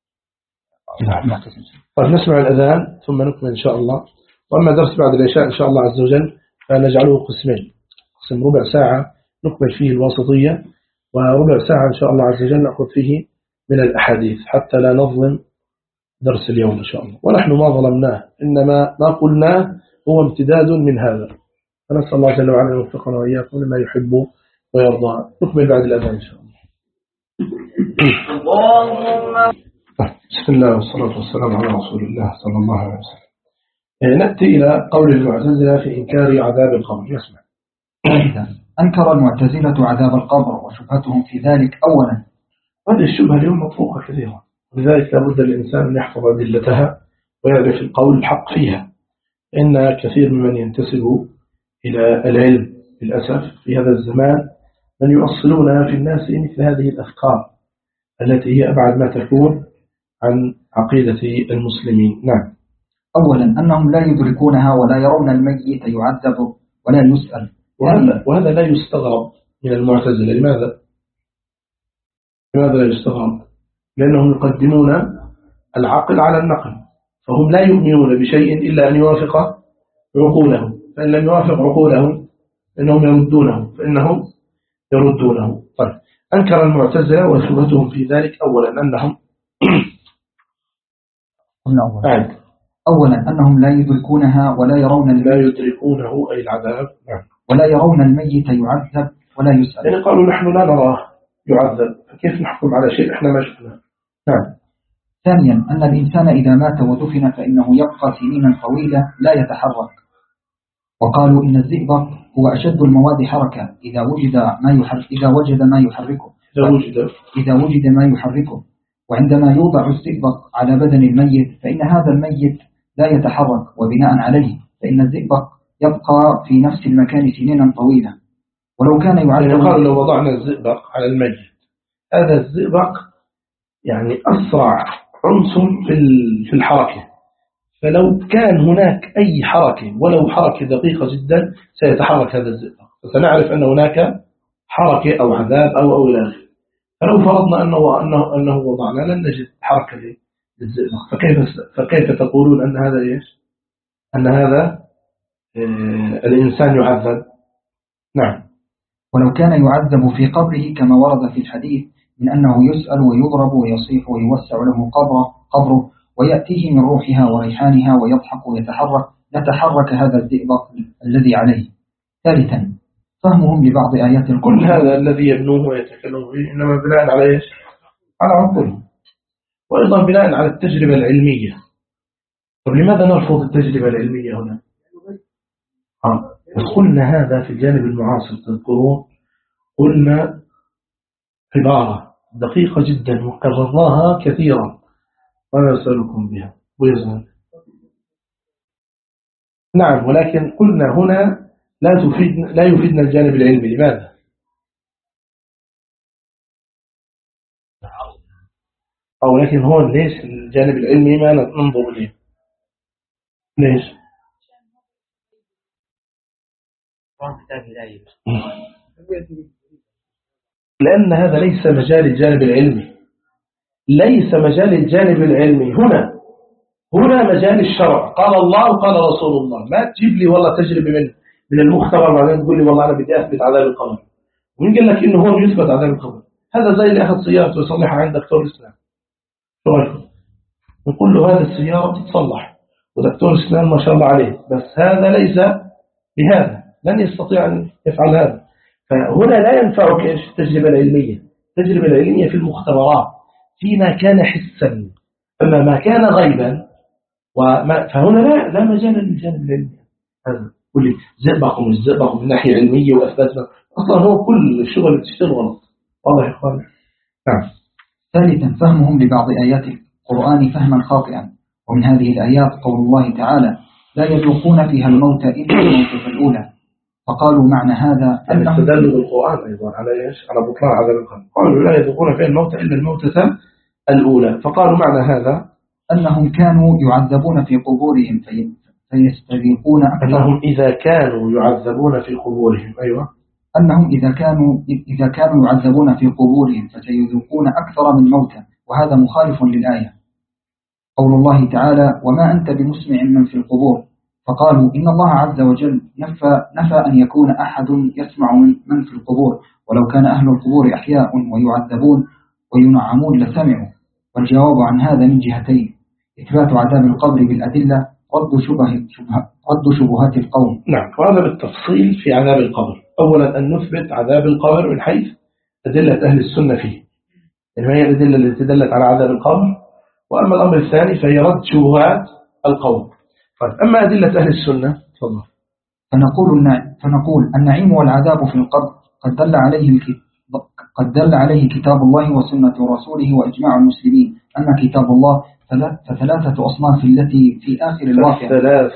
طيب نسمع الأذان ثم نكمل إن شاء الله. وأما درس بعد العشاء إن شاء الله عز وجل فنجعله قسمين، قسم ربع ساعة نكمل فيه الوسطية، وربع ساعة إن شاء الله عز وجل نأخذ فيه من الأحاديث حتى لا نظلم درس اليوم إن شاء الله. ونحن ما ظلمناه، إنما ما قلناه هو امتداد من هذا. فنسأل الله جل وعلا أن يوفقنا وإياكم لما يحب ويرضى. نكمل بعد الأذان إن شاء الله. بسم الله والصلاة والسلام على رسول الله صلى الله عليه وسلم. نأتي إلى قول المعتزلة في إنكار عذاب القبر. يسمع. أنكر المعتزلة عذاب القبر وشبهتهم في ذلك. أولا هذه الشبهة اليوم مطروحة كثيرا، ولذلك لابد الإنسان أن يحفظ أدلتها ويعرف القول الحق فيها. إن كثير ممن ينتسب إلى العلم للأسف في هذا الزمان من يؤصلون في الناس مثل هذه الأفكار التي هي أبعد ما تكون عن عقيدة المسلمين. نعم. أولا أنهم لا يدركونها ولا يرون الميت يعذب ولا يسأل. وهذا لا يستغرب من المعتزلة. لماذا لا يستغرب؟ لأنهم يقدمون العقل على النقل، فهم لا يؤمنون بشيء إلا أن يوافق عقولهم، فإن لم يوافق عقولهم فإنهم يردونه. طيب أنكر المعتزلة وشبهتهم في ذلك. أولا أنهم أولا أنهم لا يدركونها ولا يرون لا يدركونه أي العذاب. نعم. ولا يرون الميت يعذب ولا يسأل. يعني قالوا نحن لا نراه يعذب، فكيف نحكم على شيء إحنا ما شفناه؟ نعم. ثانيا أن الإنسان إذا مات ودفن فإنه يبقى سنينا طويلة لا يتحرك. وقالوا إن الزئبق هو أشد المواد حركة إذا وجد ما يحركه. وعندما يوضع الزئبق على بدن الميت فإن هذا الميت لا يتحرك، وبناء عليه فإن الزئبق يبقى في نفس المكان سنينا طويلة. ولو كان يعذب، قالوا لو وضعنا الزئبق على الميت، هذا الزئبق يعني أسرع عنصر في الحركة، فلو كان هناك أي حركة ولو حركة دقيقة جدا سيتحرك هذا الزئبق، فسنعرف أن هناك حركة أو عذاب أو إلى آخره. فلو فرضنا أنه وضعنا لن نجد حركة للزئبق، فكيف تقولون أن هذا إيش؟ أن هذا الإنسان يعذب؟ نعم. ولو كان يعذب في قبره كما ورد في الحديث من أنه يسأل ويضرب ويصيح ويوسع له قبره ويأتيه من روحها وريحانها ويضحك ويتحرك، لتحرك هذا الزئبق الذي عليه. ثالثا فهمهم لبعض آيات القرآن. كل هذا الذي يبنوه ويتكلموا به إنما بناء على إيش؟ على عقولهم، وأيضا بناء على التجربة العلمية. طب لماذا نرفض التجربة العلمية هنا؟ قلنا هذا في الجانب المعاصر، تذكرون قلنا عبارة دقيقة جدا وكررناها كثيرا، وأنا أسألكم بها ويزن. نعم، ولكن قلنا هنا لا يفيدنا الجانب العلمي. لماذا؟ أو لكن هون ليش الجانب العلمي ما ننظر إليه؟ ليش؟ لأن هذا ليس مجال الجانب العلمي، ليس مجال الجانب العلمي هنا مجال الشرع. قال الله وقال رسول الله. ما تجيب لي والله تجربة من المختبر بعدين تقول لي والله أنا بدي أثبت عذاب القبر. ومين قال لك إنه هو يثبت عذاب القبر؟ هذا زي اللي أخذ سيارته ويصلحها عند دكتور الإسلام. شو رأيكم؟ نقول له هذه السيارة تتصلح ودكتور الإسلام ما شاء الله عليه، بس هذا ليس بهذا، لن يستطيع أن يفعل هذا. فهنا لا ينفعك إيش التجربة العلمية. التجربة العلمية في المختبرات فيما كان حسا، أما ما كان غيبا فهنا لا مجال للجانب العلمي. هذا قل لي زئبق ومش زئبق من ناحية علمية وأثبتنا، أصلا هو كل الشغل اللي تشتغل غلط. واضح يا إخوان؟ نعم. ثالثا فهمهم لبعض آيات القرآن فهما خاطئا، ومن هذه الآيات قول الله تعالى لا يذوقون فيها الموت إلا الموتة الأولى، فقالوا معنى هذا أنهم استدلوا بالقرآن أيضا على إيش؟ على بطلان عذاب القبر. قالوا لا يذوقون فيها الموت إلا الموتة الأولى، فقالوا معنى هذا أنهم كانوا يعذبون في قبورهم فيستذيقون أكثر. أنهم إذا كانوا يعذبون في قبورهم، أيوة، أنهم إذا كانوا يعذبون في قبورهم فسيذوقون أكثر من موتى، وهذا مخالف للآية. قول الله تعالى وما أنت بمسمع من في القبور، فقالوا إن الله عز وجل نفى أن يكون أحد يسمع من في القبور، ولو كان أهل القبور أحياء ويعذبون وينعمون لسمعوا. والجواب عن هذا من جهتين: إثبات عذاب القبر بالأدلة، رد شبهات القوم. نعم، وهذا بالتفصيل في عذاب القبر. أولا أن نثبت عذاب القبر من حيث أدلة أهل السنة فيه، يعني هي الأدلة التي دلت على عذاب القبر. وأما الأمر الثاني فهي رد شبهات القوم. أما أدلة أهل السنة تفضل. فنقول النعيم والعذاب في القبر قد دل عليه كتاب الله وسنة رسوله وإجماع المسلمين. أما كتاب الله فثلاثة أصناف التي في آخر الواقع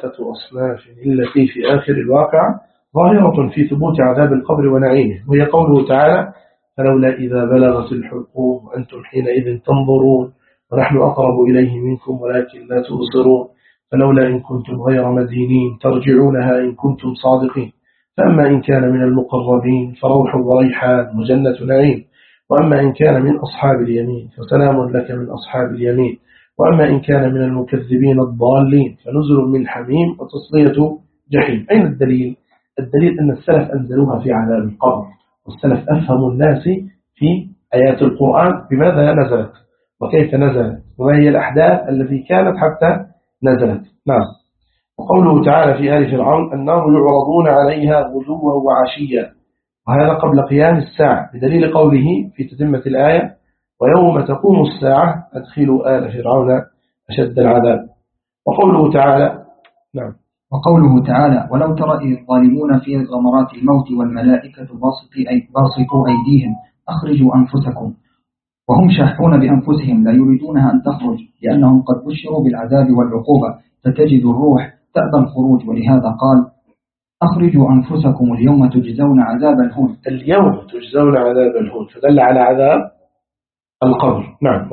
ظاهرة في ثبوت عذاب القبر ونعيمه، وهي قوله تعالى فلولا إذا بلغت الحلقوم وأنتم حينئذ تنظرون ونحن أقرب إليه منكم ولكن لا تبصرون فلولا إن كنتم غير مدينين ترجعونها إن كنتم صادقين. فأما إن كان من المقربين فروح وريحان وجنة نعيم، وأما إن كان من أصحاب اليمين فسلام لك من أصحاب اليمين، وأما إن كان من المكذبين الضالين فنزل من حميم وتصلية جحيم. أين الدليل؟ الدليل أن السلف أنزلوها في عذاب القبر، والسلف أفهموا الناس في آيات القرآن بماذا نزلت وكيف نزلت وما هي الأحداث التي كانت حتى نزلت. نعم. وقوله تعالى في آل فرعون النار يعرضون عليها غدوا وعشيا، وهذا قبل قيام الساعة، بدليل قوله في تتمة الآية ويوم تقوم الساعة أدخلوا آل فرعون أشد العذاب. وقوله تعالى نعم. وقوله تعالى ولو ترى إذ الظالمون في غمرات الموت والملائكة باسطوا أيديهم أخرجوا أنفسكم، وهم شاحون بأنفسهم لا يريدونها أن تخرج لأنهم قد بشروا بالعذاب والعقوبة، فتجد الروح تأبى الخروج، ولهذا قال أخرجوا أنفسكم اليوم تجزون عذاب الهون. اليوم تجزون عذاب الهون، فدل على عذاب القبر. نعم.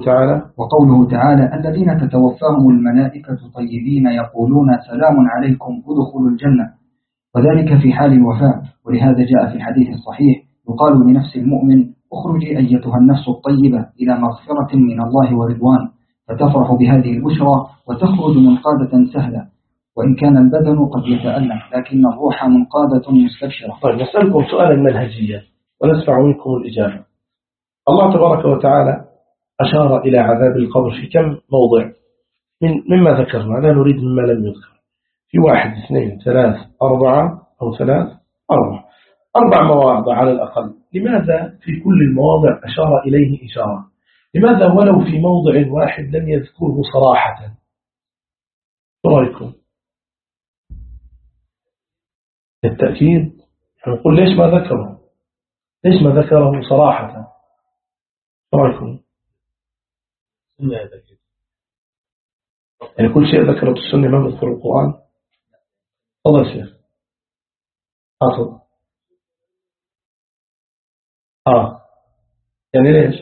وقوله تعالى الذين تتوفاهم الملائكة طيبين يقولون سلام عليكم ادخلوا الجنة، وذلك في حال الوفاة. ولهذا جاء في الحديث الصحيح يقال لنفس المؤمن اخرجي أيتها النفس الطيبة إلى مغفرة من الله ورضوان، فتفرح بهذه البشرى وتخرج منقادة سهلة، وإن كان البدن قد يتألم لكن الروح منقادة مستبشرة. طيب نسألكم سؤالا منهجيا ونسمع منكم الإجابة. الله تبارك وتعالى أشار إلى عذاب القبر في كم موضع مما ذكرنا، لا نريد مما لم يذكر، في 1 2 3 4 أو 3 4 مواضع على الأقل. لماذا في كل المواضع أشار إليه إشارة؟ لماذا ولو في موضع واحد لم يذكره صراحة؟ رأيكم؟ التأكيد. نقول ليش ما ذكره صراحة؟ رأيكم؟ يعني كل شيء ذكره السنة ما ذكر القرآن. تفضل شيخ. تفضل. يعني ليش؟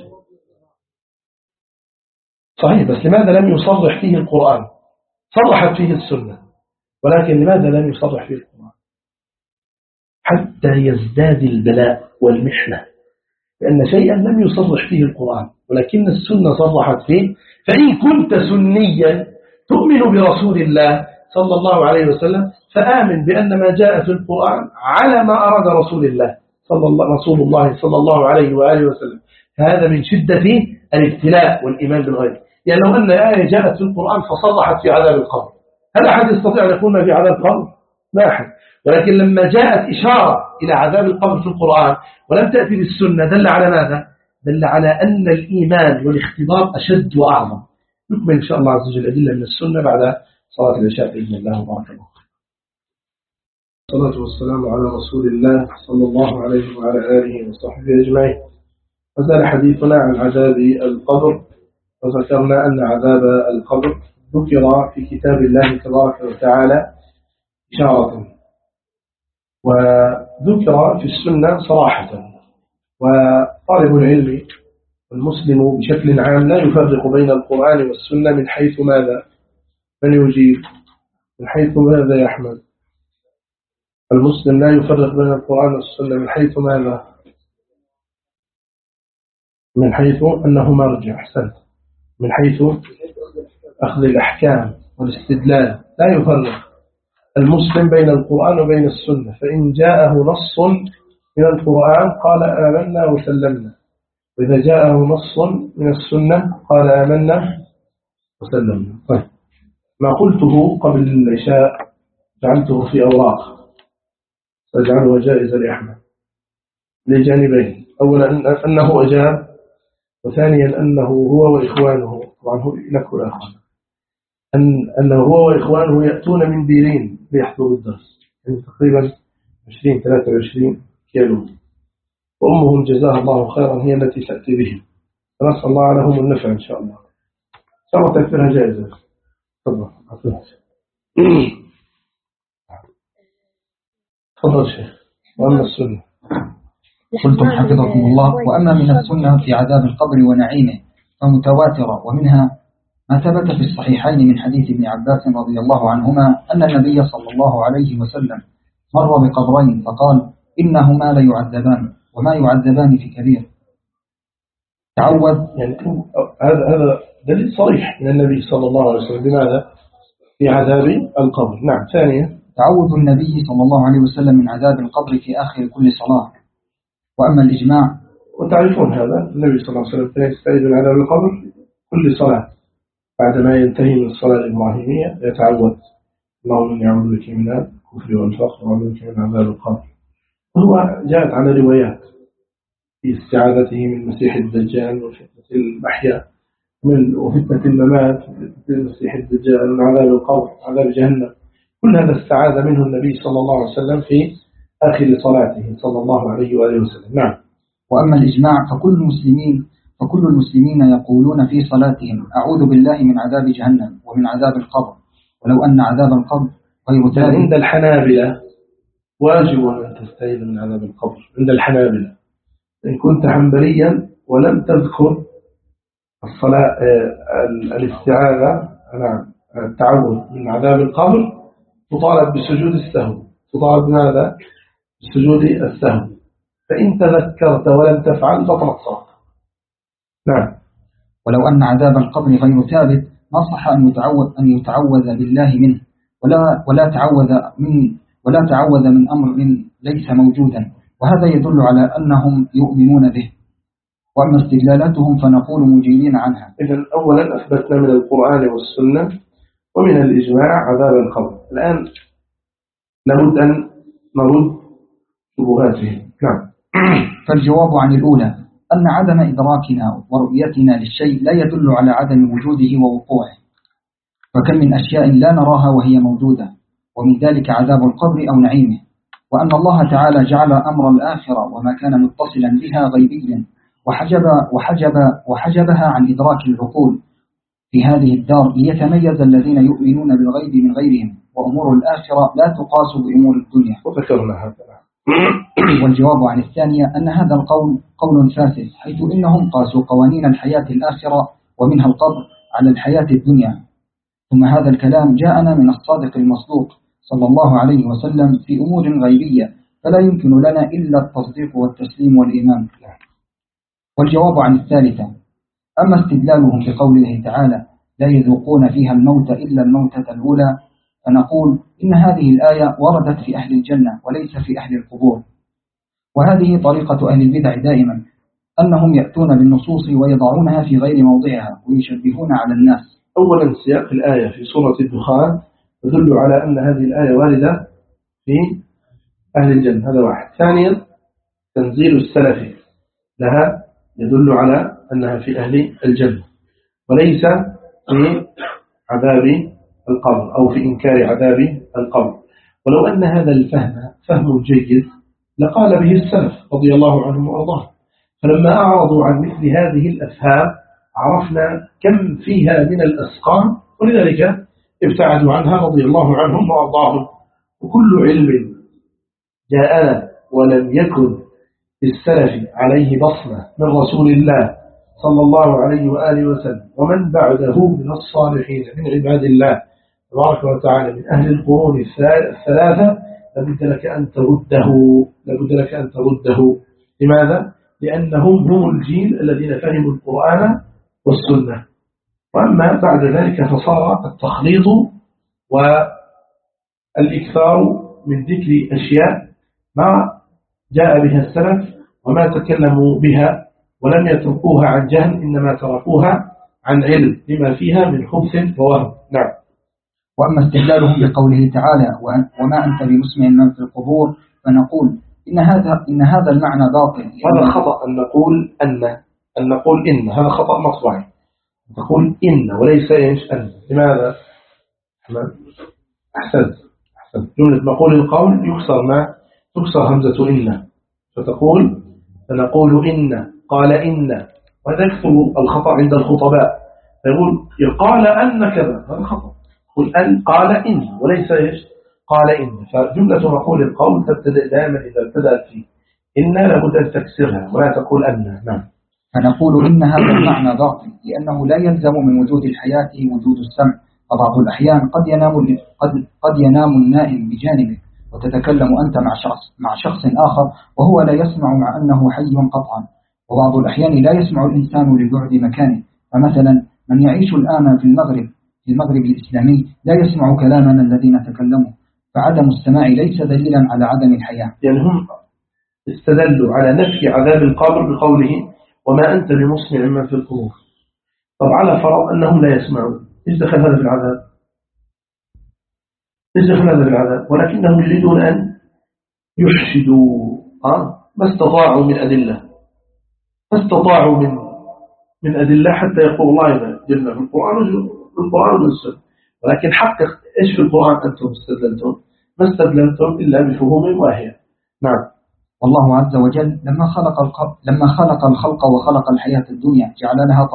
صحيح، بس لماذا لم يصرح فيه القرآن؟ صرحت فيه السنة، ولكن لماذا لم يصرح فيه القرآن؟ حتى يزداد البلاء والمحنة، لأن شيئا لم يصرح فيه القرآن ولكن السنة صرحت فيه. فإن كنت سنيا تؤمن برسول الله صلى الله عليه وسلم فآمن بأن ما جاء في القرآن على ما أراد رسول الله صلى الله عليه وآله وسلم. هذا من شدة الابتلاء والإيمان بالغيب. يعني لو أن آية جاءت في القرآن فصرحت في عذاب القبر، هل أحد يستطيع أن يقول ما في عذاب القبر؟ لا أحد. ولكن لما جاءت إشارة إلى عذاب القبر في القرآن ولم تأتي بالسنة دل على ماذا؟ دل على أن الإيمان والاختبار أشد وأعظم. نكمل إن شاء الله عز وجل أدلة من السنة بعد صلاة العشاء بإذن الله وبارك الله. الصلاة والسلام على رسول الله صلى الله عليه وعلى آله وصحبه أجمعين. وزال حديثنا عن عذاب القبر، وذكرنا أن عذاب القبر ذكر في كتاب الله تبارك وتعالى إشارة، وذكر في السنة صراحة. وطالب العلم المسلم بشكل عام لا يفرق بين القرآن والسنة من حيث ماذا؟ من يجيب؟ من حيث ماذا يا أحمد؟ المسلم لا يفرق بين القرآن والسنة من حيث ماذا؟ من حيث أنه مرجع. أحسنت. من حيث أخذ الأحكام والاستدلال لا يفرق المسلم بين القرآن وبين السنة. فإن جاءه نص من القرآن قال آمنا وسلمنا، وإذا جاءه نص من السنة قال آمنا وسلمنا. طيب، ما قلته قبل العشاء جعلته في أوراق سأجعله جائزة لأحمد لجانبين. أولا أنه أجاب، وثانيا أنه هو وإخوانه، طبعا هو لك والأخوان، أنه هو وإخوانه يأتون من بيرين ليحضروا الدرس، يعني تقريبا 20-23 كيلو، وأمهم جزاها الله خيرا هي التي تأتي بهم، فنسأل الله لهم النفع إن شاء الله. إن شاء الله تأثيرها جائزة. تفضل. تفضل شيخ. وأما السنة قلتم حفظكم الله. وأما من السنة في عذاب القبر ونعيمه فمتواترة، ومنها ما ثبت في الصحيحين من حديث ابن عباس رضي الله عنهما أن النبي صلى الله عليه وسلم مر بقبرين فقال إنهما ليعذبان وما يعذبان في كبير. تعود، يعني هذا دليل صريح من النبي صلى الله عليه وسلم بماذا؟ في عذاب القبر. نعم. ثانيا تعود النبي صلى الله عليه وسلم من عذاب القبر في آخر كل صلاة. وأما الإجماع، وتعرفون هذا النبي صلى الله عليه وسلم كان يستعيذ من عذاب القبر كل صلاة بعدما ينتهي من الصلاة الإبراهيمية يتعوذ اللهم إني أعوذ بك من الكفر والفقر وأعوذ بك من عذاب القبر. وهو جاءت على روايات في استعاذته من مسيح الدجال وفتنة المحيا وفتنة الممات وفتنة المسيح الدجال من عذاب القبر عذاب جهنم. كل هذا استعاذ منه النبي صلى الله عليه وسلم في آخر صلاته صلى الله عليه وآله وسلم. نعم. وأما الإجماع فكل المسلمين يقولون في صلاتهم أعوذ بالله من عذاب جهنم ومن عذاب القبر، ولو أن عذاب القبر غير ثابت. عند الحنابلة واجب أن تستعيذ من عذاب القبر. عند الحنابلة إن كنت حنبليا ولم تذكر الصلاة الاستعاذة التعوذ من عذاب القبر تطالب بسجود السهو. تطالب بماذا؟ بسجود السهو. فإن تذكرت ولم تفعل بطلت صلاة. نعم. ولو أن عذاب القبر غير ثابت ما صح أن يتعوذ بالله منه ولا تعوذ من أمر ليس موجودا، وهذا يدل على أنهم يؤمنون به. وأما استدلالاتهم فنقول مجيبين عنها. إذن أولا أثبتنا من القرآن والسنة ومن الإجماع عذاب القبر. الآن لابد أن نرد شبهاتهم. نعم. فالجواب عن الأولى أن عدم إدراكنا ورؤيتنا للشيء لا يدل على عدم وجوده ووقوعه، فكم من أشياء لا نراها وهي موجودة، ومن ذلك عذاب القبر أو نعيمه. وأن الله تعالى جعل أمر الآخرة وما كان متصلا بها غيبيا وحجبها عن إدراك العقول في هذه الدار ليتميز الذين يؤمنون بالغيب من غيرهم، وأمور الآخرة لا تقاس بأمور الدنيا. وذكرنا هذا. والجواب عن الثانية أن هذا القول قول فاسد، حيث إنهم قاسوا قوانين الحياة الآخرة ومنها القبر على الحياة الدنيا. ثم هذا الكلام جاءنا من الصادق المصدوق صلى الله عليه وسلم في أمور غيبية، فلا يمكن لنا إلا التصديق والتسليم والإيمان. والجواب عن الثالثة، أما استدلالهم بقوله تعالى لا يذوقون فيها الموت إلا الموتة الأولى، فنقول إن هذه الآية وردت في أهل الجنة وليس في أهل القبور. وهذه طريقة أهل البدع دائما، أنهم يأتون بالنصوص ويضعونها في غير موضعها ويشبهون على الناس. أولا سياق الآية في سورة الدخان يدل على أن هذه الآية واردة في أهل الجنة، هذا واحد. ثانيا تنزيل السلف لها يدل على أنها في أهل الجنة وليس في عذاب القبر أو في إنكار عذاب القبر. ولو أن هذا الفهم فهم جيد لقال به السلف رضي الله عنهم وأرضاهم، فلما أعرضوا عن مثل هذه الأفهام عرفنا كم فيها من الأسقام، ولذلك ابتعدوا عنها رضي الله عنهم وأرضاهم. وكل علم جاءنا ولم يكن للسلف عليه بصمة من رسول الله صلى الله عليه وآله وسلم ومن بعده من الصالحين من عباد الله تبارك وتعالى من أهل القرون الثلاثة، لابد لك أن ترده. لماذا؟ لأنهم هم الجيل الذين فهموا القرآن والسنة. وأما بعد ذلك فصار التخليط والإكثار من ذكر أشياء ما جاء بها السلف وما تكلموا بها، ولم يتركوها عن جهل، إنما تركوها عن علم لما فيها من خبث ووهم. نعم. وأما استدلالهم بقوله تعالى وما أنت بمسمع من في القبور، فنقول إن هذا المعنى باطل. هذا خطأ أن نقول إن، هذا خطأ مطبعي. تقول إن وليس أن. لماذا؟ أحسنت. جملة مقول القول تكسر همزة إن، فنقول إن، قال إن، وهذا يكثر الخطأ عند الخطباء، فيقول قال أن كذا، هذا خطأ. قل أن قال إن وليس قال إن. فجملة مقول القول تبتدأ دائما إذا ابتدأت في إن لابد أن تكسرها ولا تقول أن. نعم. فنقول إن هذا المعنى باطل، لأنه لا يلزم من وجود الحياة وجود السمع، فبعض الأحيان قد ينام النائم بجانبه وتتكلم أنت مع شخص آخر وهو لا يسمع مع أنه حي قطعا. وبعض الأحيان لا يسمع الإنسان لبعد مكانه، فمثلا من يعيش الآن في المغرب الإسلامي لا يسمع كلامنا الذي نتكلمه، فعدم السماع ليس دليلا على عدم الحياة. يعني هم استدلوا على نفي عذاب القبر بقوله وما أنت بمسمع من في القبور. طب على فرض أنهم لا يسمعون، إيش دخل هذا في العذاب؟ ولكنهم يريدون أن يحشدوا ما استطاعوا من أدلة، من أدلة حتى يقول الله إذا جلنا في القرآن والسنة. ولكن حقق إيش في القرآن أنتم استدللتم؟ ما استدللتم إلا بفهوم واهية. نعم. والله عز وجل لما خلق الخلق وخلق الحياة الدنيا جعل لها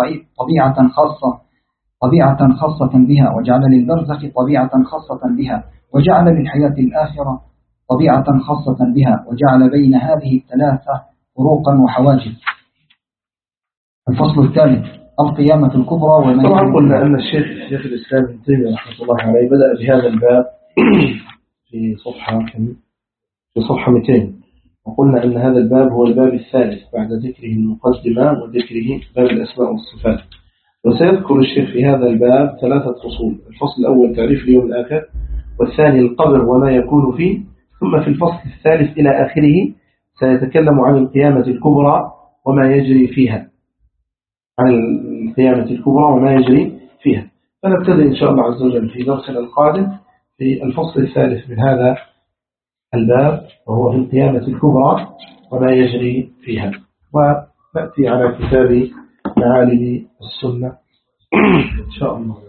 طبيعة خاصة بها، وجعل للبرزخ طبيعة خاصة بها، وجعل للحياة الآخرة طبيعة خاصة بها، وجعل بين هذه الثلاثة فروقا وحواجز. الفصل الثالث القيامة الكبرى. طبعا قلنا أن الشيخ الإسلام ابن تيمية رحمه الله عليه بدأ بهذا الباب في صفحة 200، وقلنا أن هذا الباب هو الباب الثالث بعد ذكره المقدمة وذكره باب الأسماء والصفات. وسيذكر الشيخ في هذا الباب 3 فصول. الفصل الأول تعريف اليوم الآخر، والثاني القبر وما يكون فيه، ثم في الفصل الثالث إلى آخره سيتكلم عن القيامة الكبرى وما يجري فيها. فنبتدئ إن شاء الله عز وجل في درسنا القادم في الفصل الثالث من هذا الباب، وهو في القيامة الكبرى وما يجري فيها. ونأتي على كتاب معالم السنة إن شاء الله.